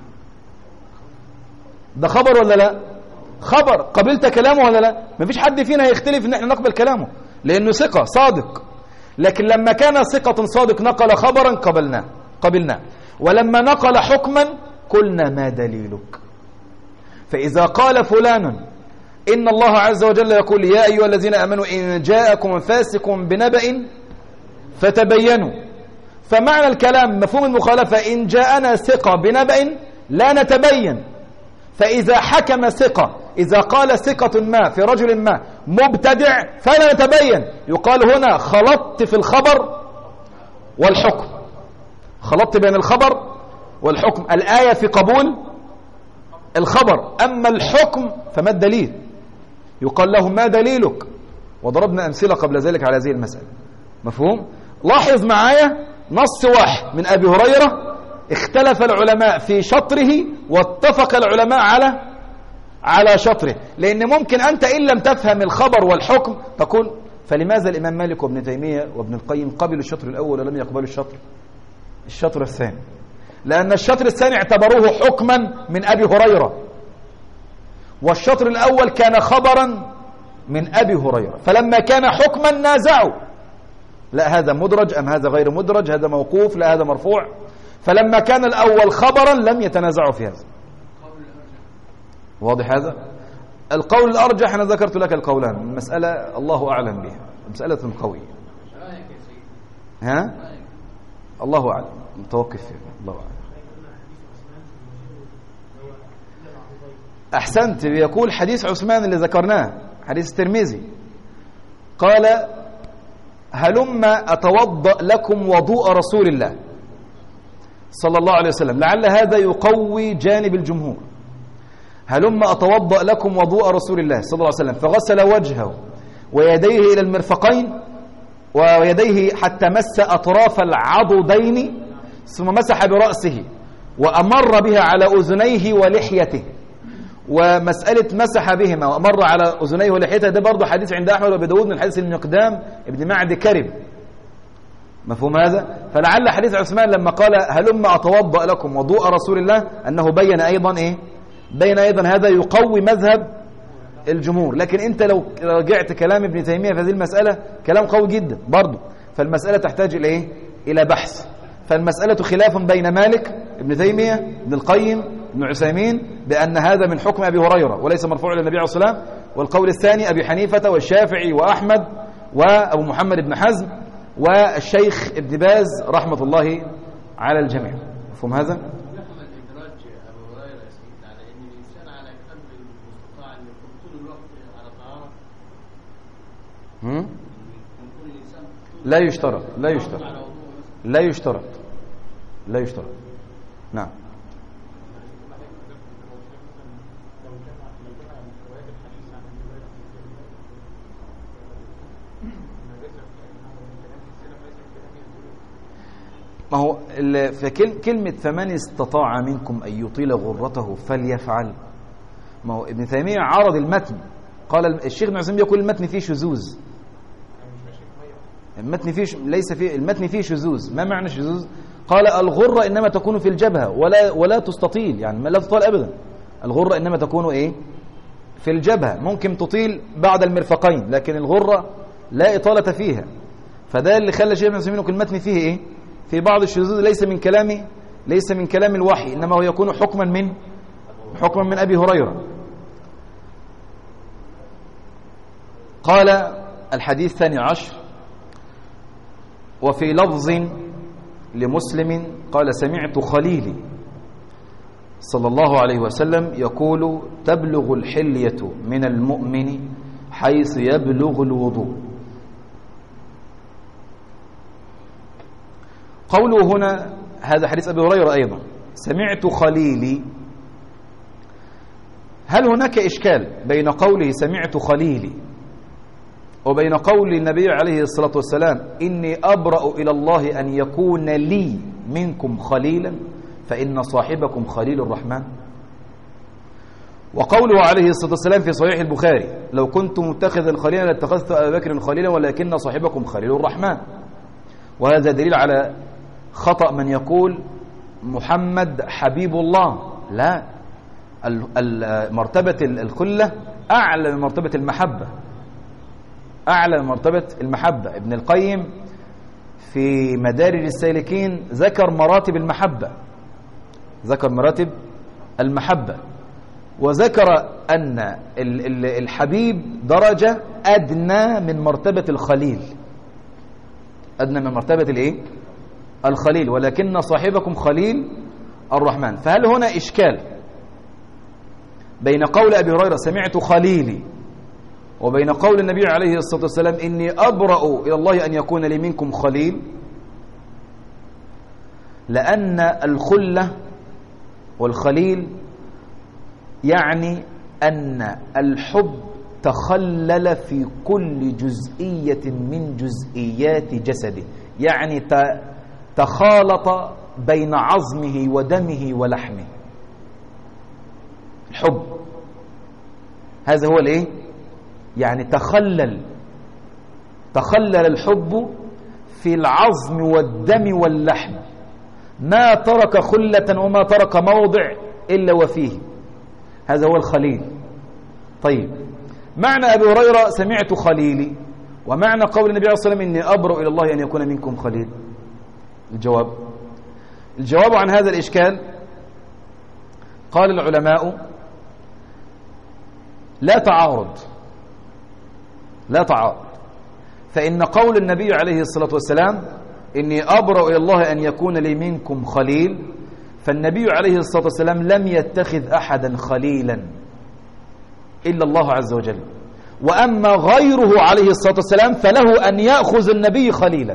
ده خبر ولا لا؟ خبر. قبلت كلامه ولا لا؟ مفيش حد فينا يختلف ان احنا نقبل كلامه لأنه ثقة صادق. لكن لما كان ثقة صادق نقل خبرا قبلناه، ولما نقل حكما قلنا ما دليلك. فإذا قال فلان إن الله عز وجل يقول يا أيها الذين آمنوا إن جاءكم فاسق بنبأ فتبينوا. فمعنى الكلام مفهوم المخالفة إن جاءنا ثقة بنبأ لا نتبين. فإذا حكم ثقة، إذا قال ثقة ما في رجل ما مبتدع فلا نتبين. يقال هنا خلطت في الخبر والحكم، خلطت بين الخبر والحكم. الآية في قبول الخبر، أما الحكم فما الدليل؟ يقال له ما دليلك؟ وضربنا أمثلة قبل ذلك على هذه المسألة. مفهوم؟ لاحظ معايا نص واحد من أبي هريرة اختلف العلماء في شطره واتفق العلماء على شطره. لأن ممكن أنت إن لم تفهم الخبر والحكم تقول فلماذا الإمام مالك وابن تيمية وابن القيم قبلوا الشطر الأول ولم يقبلوا الشطر الثاني؟ لأن الشطر الثاني اعتبروه حكما من أبي هريرة، والشطر الأول كان خبرا من أبي هريرة، فلما كان حكما نازعوا، لا هذا مدرج أم هذا غير مدرج، هذا موقوف لا هذا مرفوع. فلما كان الأول خبرا لم يتنازعوا في هذا. واضح هذا؟ القول الأرجح أنا ذكرت لك القولان، المسألة الله أعلم بها، مسألة قوية. ها؟ الله أعلم، متوقف فيه الله أعلم. أحسنت. يقول حديث عثمان اللي ذكرناه، حديث الترمذي، قال هلما أتوضأ لكم وضوء رسول الله صلى الله عليه وسلم، لعل هذا يقوي جانب الجمهور. هلما أتوضأ لكم وضوء رسول الله صلى الله عليه وسلم، فغسل وجهه ويديه إلى المرفقين ويديه حتى مس أطراف العضدين، ثم مسح برأسه وأمر بها على أذنيه ولحيته. ومسألة مسح بهما وأمر على أذنيه ولحيته ده برضه حديث عند أحمد وأبي داود من حديث المقدام ابن معد كرب. مفهوم هذا؟ فلعل حديث عثمان لما قال هلما أتوضأ لكم وضوء رسول الله أنه بين أيضا إيه؟ بين أيضا هذا يقوي مذهب الجمهور. لكن أنت لو رجعت كلام ابن تيمية في هذه المسألة كلام قوي جدا برضه، فالمسألة تحتاج إلى إيه؟ إلى بحث. فالمسألة خلاف بين مالك ابن تيمية ابن القيم ابن عثيمين بأن هذا من حكم أبي هريرة وليس مرفوع إلى النبي عليه الصلاة والسلام، والقول الثاني أبي حنيفة والشافعي وأحمد وأبو محمد بن حزم والشيخ ابن باز رحمة الله على الجميع. مفهوم هذا؟ لا يشترط لا يشترط لا يشترط لا يشترط. نعم. ما هو في كلمة فمن استطاع منكم أن يطيل غرته فليفعل. ما هو ابن تيمية عارض المتن، قال الشيخ ابن عثيمين يقول المتن فيه شذوذ. المتن فيه ليس فيه، المتن فيه شذوذ. ما معنى شذوذ؟ قال الغرة إنما تكون في الجبهة ولا تستطيل، يعني لا تطال أبدا. الغرة إنما تكون إيه؟ في الجبهة، ممكن تطيل بعد المرفقين، لكن الغرة لا إطالة فيها. فده اللي خلى الشيخ ابن عثيمين يقول المتن فيه إيه؟ في بعض الشذوذ ليس من كلام الوحي، إنما هو يكون حكما من أبي هريرة. قال الحديث 12 وفي لفظ لمسلم قال سمعت خليلي صلى الله عليه وسلم يقول تبلغ الحلية من المؤمن حيث يبلغ الوضوء. قوله هنا هذا حديث أبي هريرة أيضا سمعت خليلي. هل هناك إشكال بين قوله سمعت خليلي وبين قول النبي عليه الصلاة والسلام إني أبرأ إلى الله أن يكون لي منكم خليلا فإن صاحبكم خليل الرحمن؟ وقوله عليه الصلاة والسلام في صحيح البخاري لو كنت متخذا خليلا لاتخذت أبا بكر خليلا ولكن صاحبكم خليل الرحمن. وهذا دليل على خطأ من يقول محمد حبيب الله. لا، مرتبة الخلة أعلى من مرتبة المحبة، أعلى من مرتبة المحبة. ابن القيم في مدارج السالكين ذكر مراتب المحبة، وذكر أن الحبيب درجة أدنى من مرتبة الخليل، أدنى من مرتبة الإيه؟ الخليل، ولكن صاحبكم خليل الرحمن. فهل هنا إشكال بين قول أبي هريرة سمعت خليلي وبين قول النبي عليه الصلاة والسلام إني أبرأ إلى الله أن يكون لي منكم خليل؟ لأن الخلة والخليل يعني أن الحب تخلل في كل جزئية من جزئيات جسده، يعني تخالط بين عظمه ودمه ولحمه. الحب هذا هو الايه؟ يعني تخلل الحب في العظم والدم واللحم، ما ترك خلة وما ترك موضع إلا وفيه، هذا هو الخليل. طيب، معنى أبي هريرة سمعت خليلي ومعنى قول النبي عليه الصلاة والسلام إني أبرأ إلى الله أن يكون منكم خليل، الجواب عن هذا الإشكال قال العلماء لا تعارض، فإن قول النبي عليه الصلاة والسلام إني أبرأ إلى الله أن يكون لي منكم خليل، فالنبي عليه الصلاة والسلام لم يتخذ أحدا خليلا إلا الله عز وجل، وأما غيره عليه الصلاة والسلام فله أن يأخذ النبي خليلا.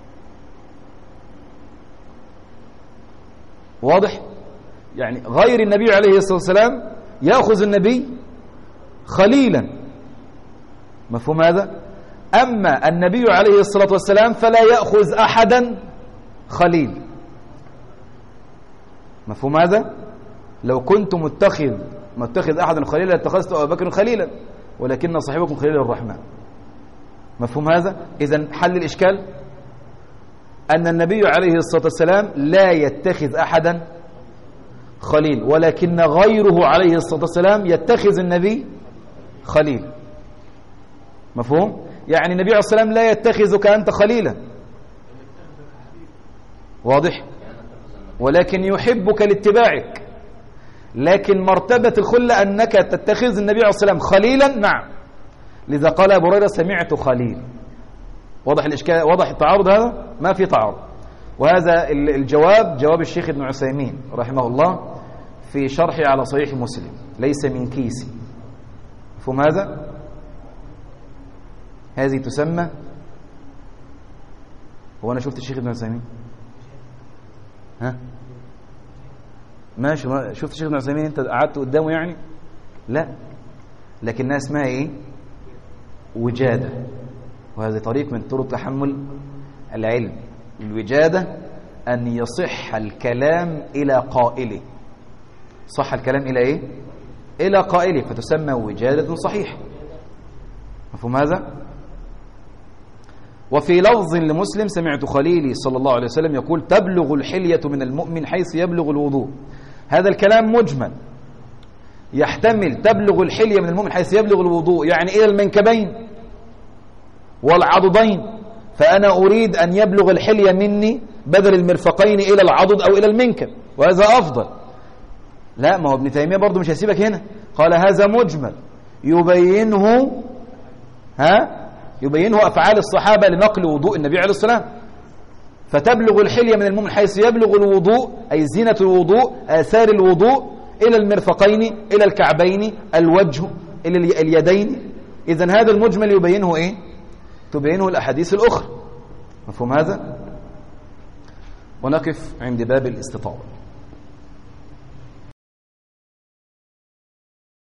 واضح؟ يعني غير النبي عليه الصلاة والسلام يأخذ النبي خليلا، مفهوم هذا؟ أما النبي عليه الصلاة والسلام فلا يأخذ أحدا خليل، مفهوم هذا؟ لو كنت متخذ أحدا خليلا لاتخذت أبا بكر خليلا، ولكن صاحبكم خليل الرحمن، مفهوم هذا؟ إذن حل الإشكال أن النبي عليه الصلاة والسلام لا يتخذ أحدا خليل، ولكن غيره عليه الصلاة والسلام يتخذ النبي خليل، مفهوم؟ يعني النبي عليه الصلاة والسلام لا يتخذك أنت خليلا، واضح؟ ولكن يحبك لاتباعك، لكن مرتبة الخلة أنك تتخذ النبي عليه الصلاة والسلام خليلا، نعم. لذا قال أبو هريرة سمعت خليل. واضح الإشكال؟ واضح التعارض؟ هذا ما في تعارض. وهذا الجواب جواب الشيخ ابن عثيمين رحمه الله في شرحه على صحيح مسلم، ليس من كيسي، مفهوم هذا؟ هذه تسمى، هو أنا شفت الشيخ ابن عثيمين؟ ها؟ ماشي، شفت الشيخ ابن عثيمين أنت قعدت قدامه يعني؟ لا، لكنها اسمها إيه؟ وجادة، وهذا طريق من طرق تحمل العلم. الوجادة أن يصح الكلام إلى قائله، صح الكلام إلى إيه؟ إلى قائله، فتسمى وجادة صحيحة، مفهوم هذا؟ وفي لفظ لمسلم سمعت خليلي صلى الله عليه وسلم يقول تبلغ الحلية من المؤمن حيث يبلغ الوضوء. هذا الكلام مجمل، يحتمل تبلغ الحلية من المؤمن حيث يبلغ الوضوء يعني إلى المنكبين والعضدين، فأنا أريد أن يبلغ الحلية مني بدل المرفقين إلى العضد أو إلى المنكب، وهذا أفضل. لا، ما هو ابن تيمية برضو مش هيسيبك هنا، قال هذا مجمل يبينه أفعال الصحابة لنقل وضوء النبي عليه الصلاة والسلام. فتبلغ الحلية من المؤمن حيث يبلغ الوضوء أي زينة الوضوء، آثار الوضوء، إلى المرفقين، إلى الكعبين، الوجه، إلى اليدين. إذن هذا المجمل يبينه إيه؟ تبينه الأحاديث الأخرى، مفهوم هذا؟ ونقف عند باب الاستطاعة.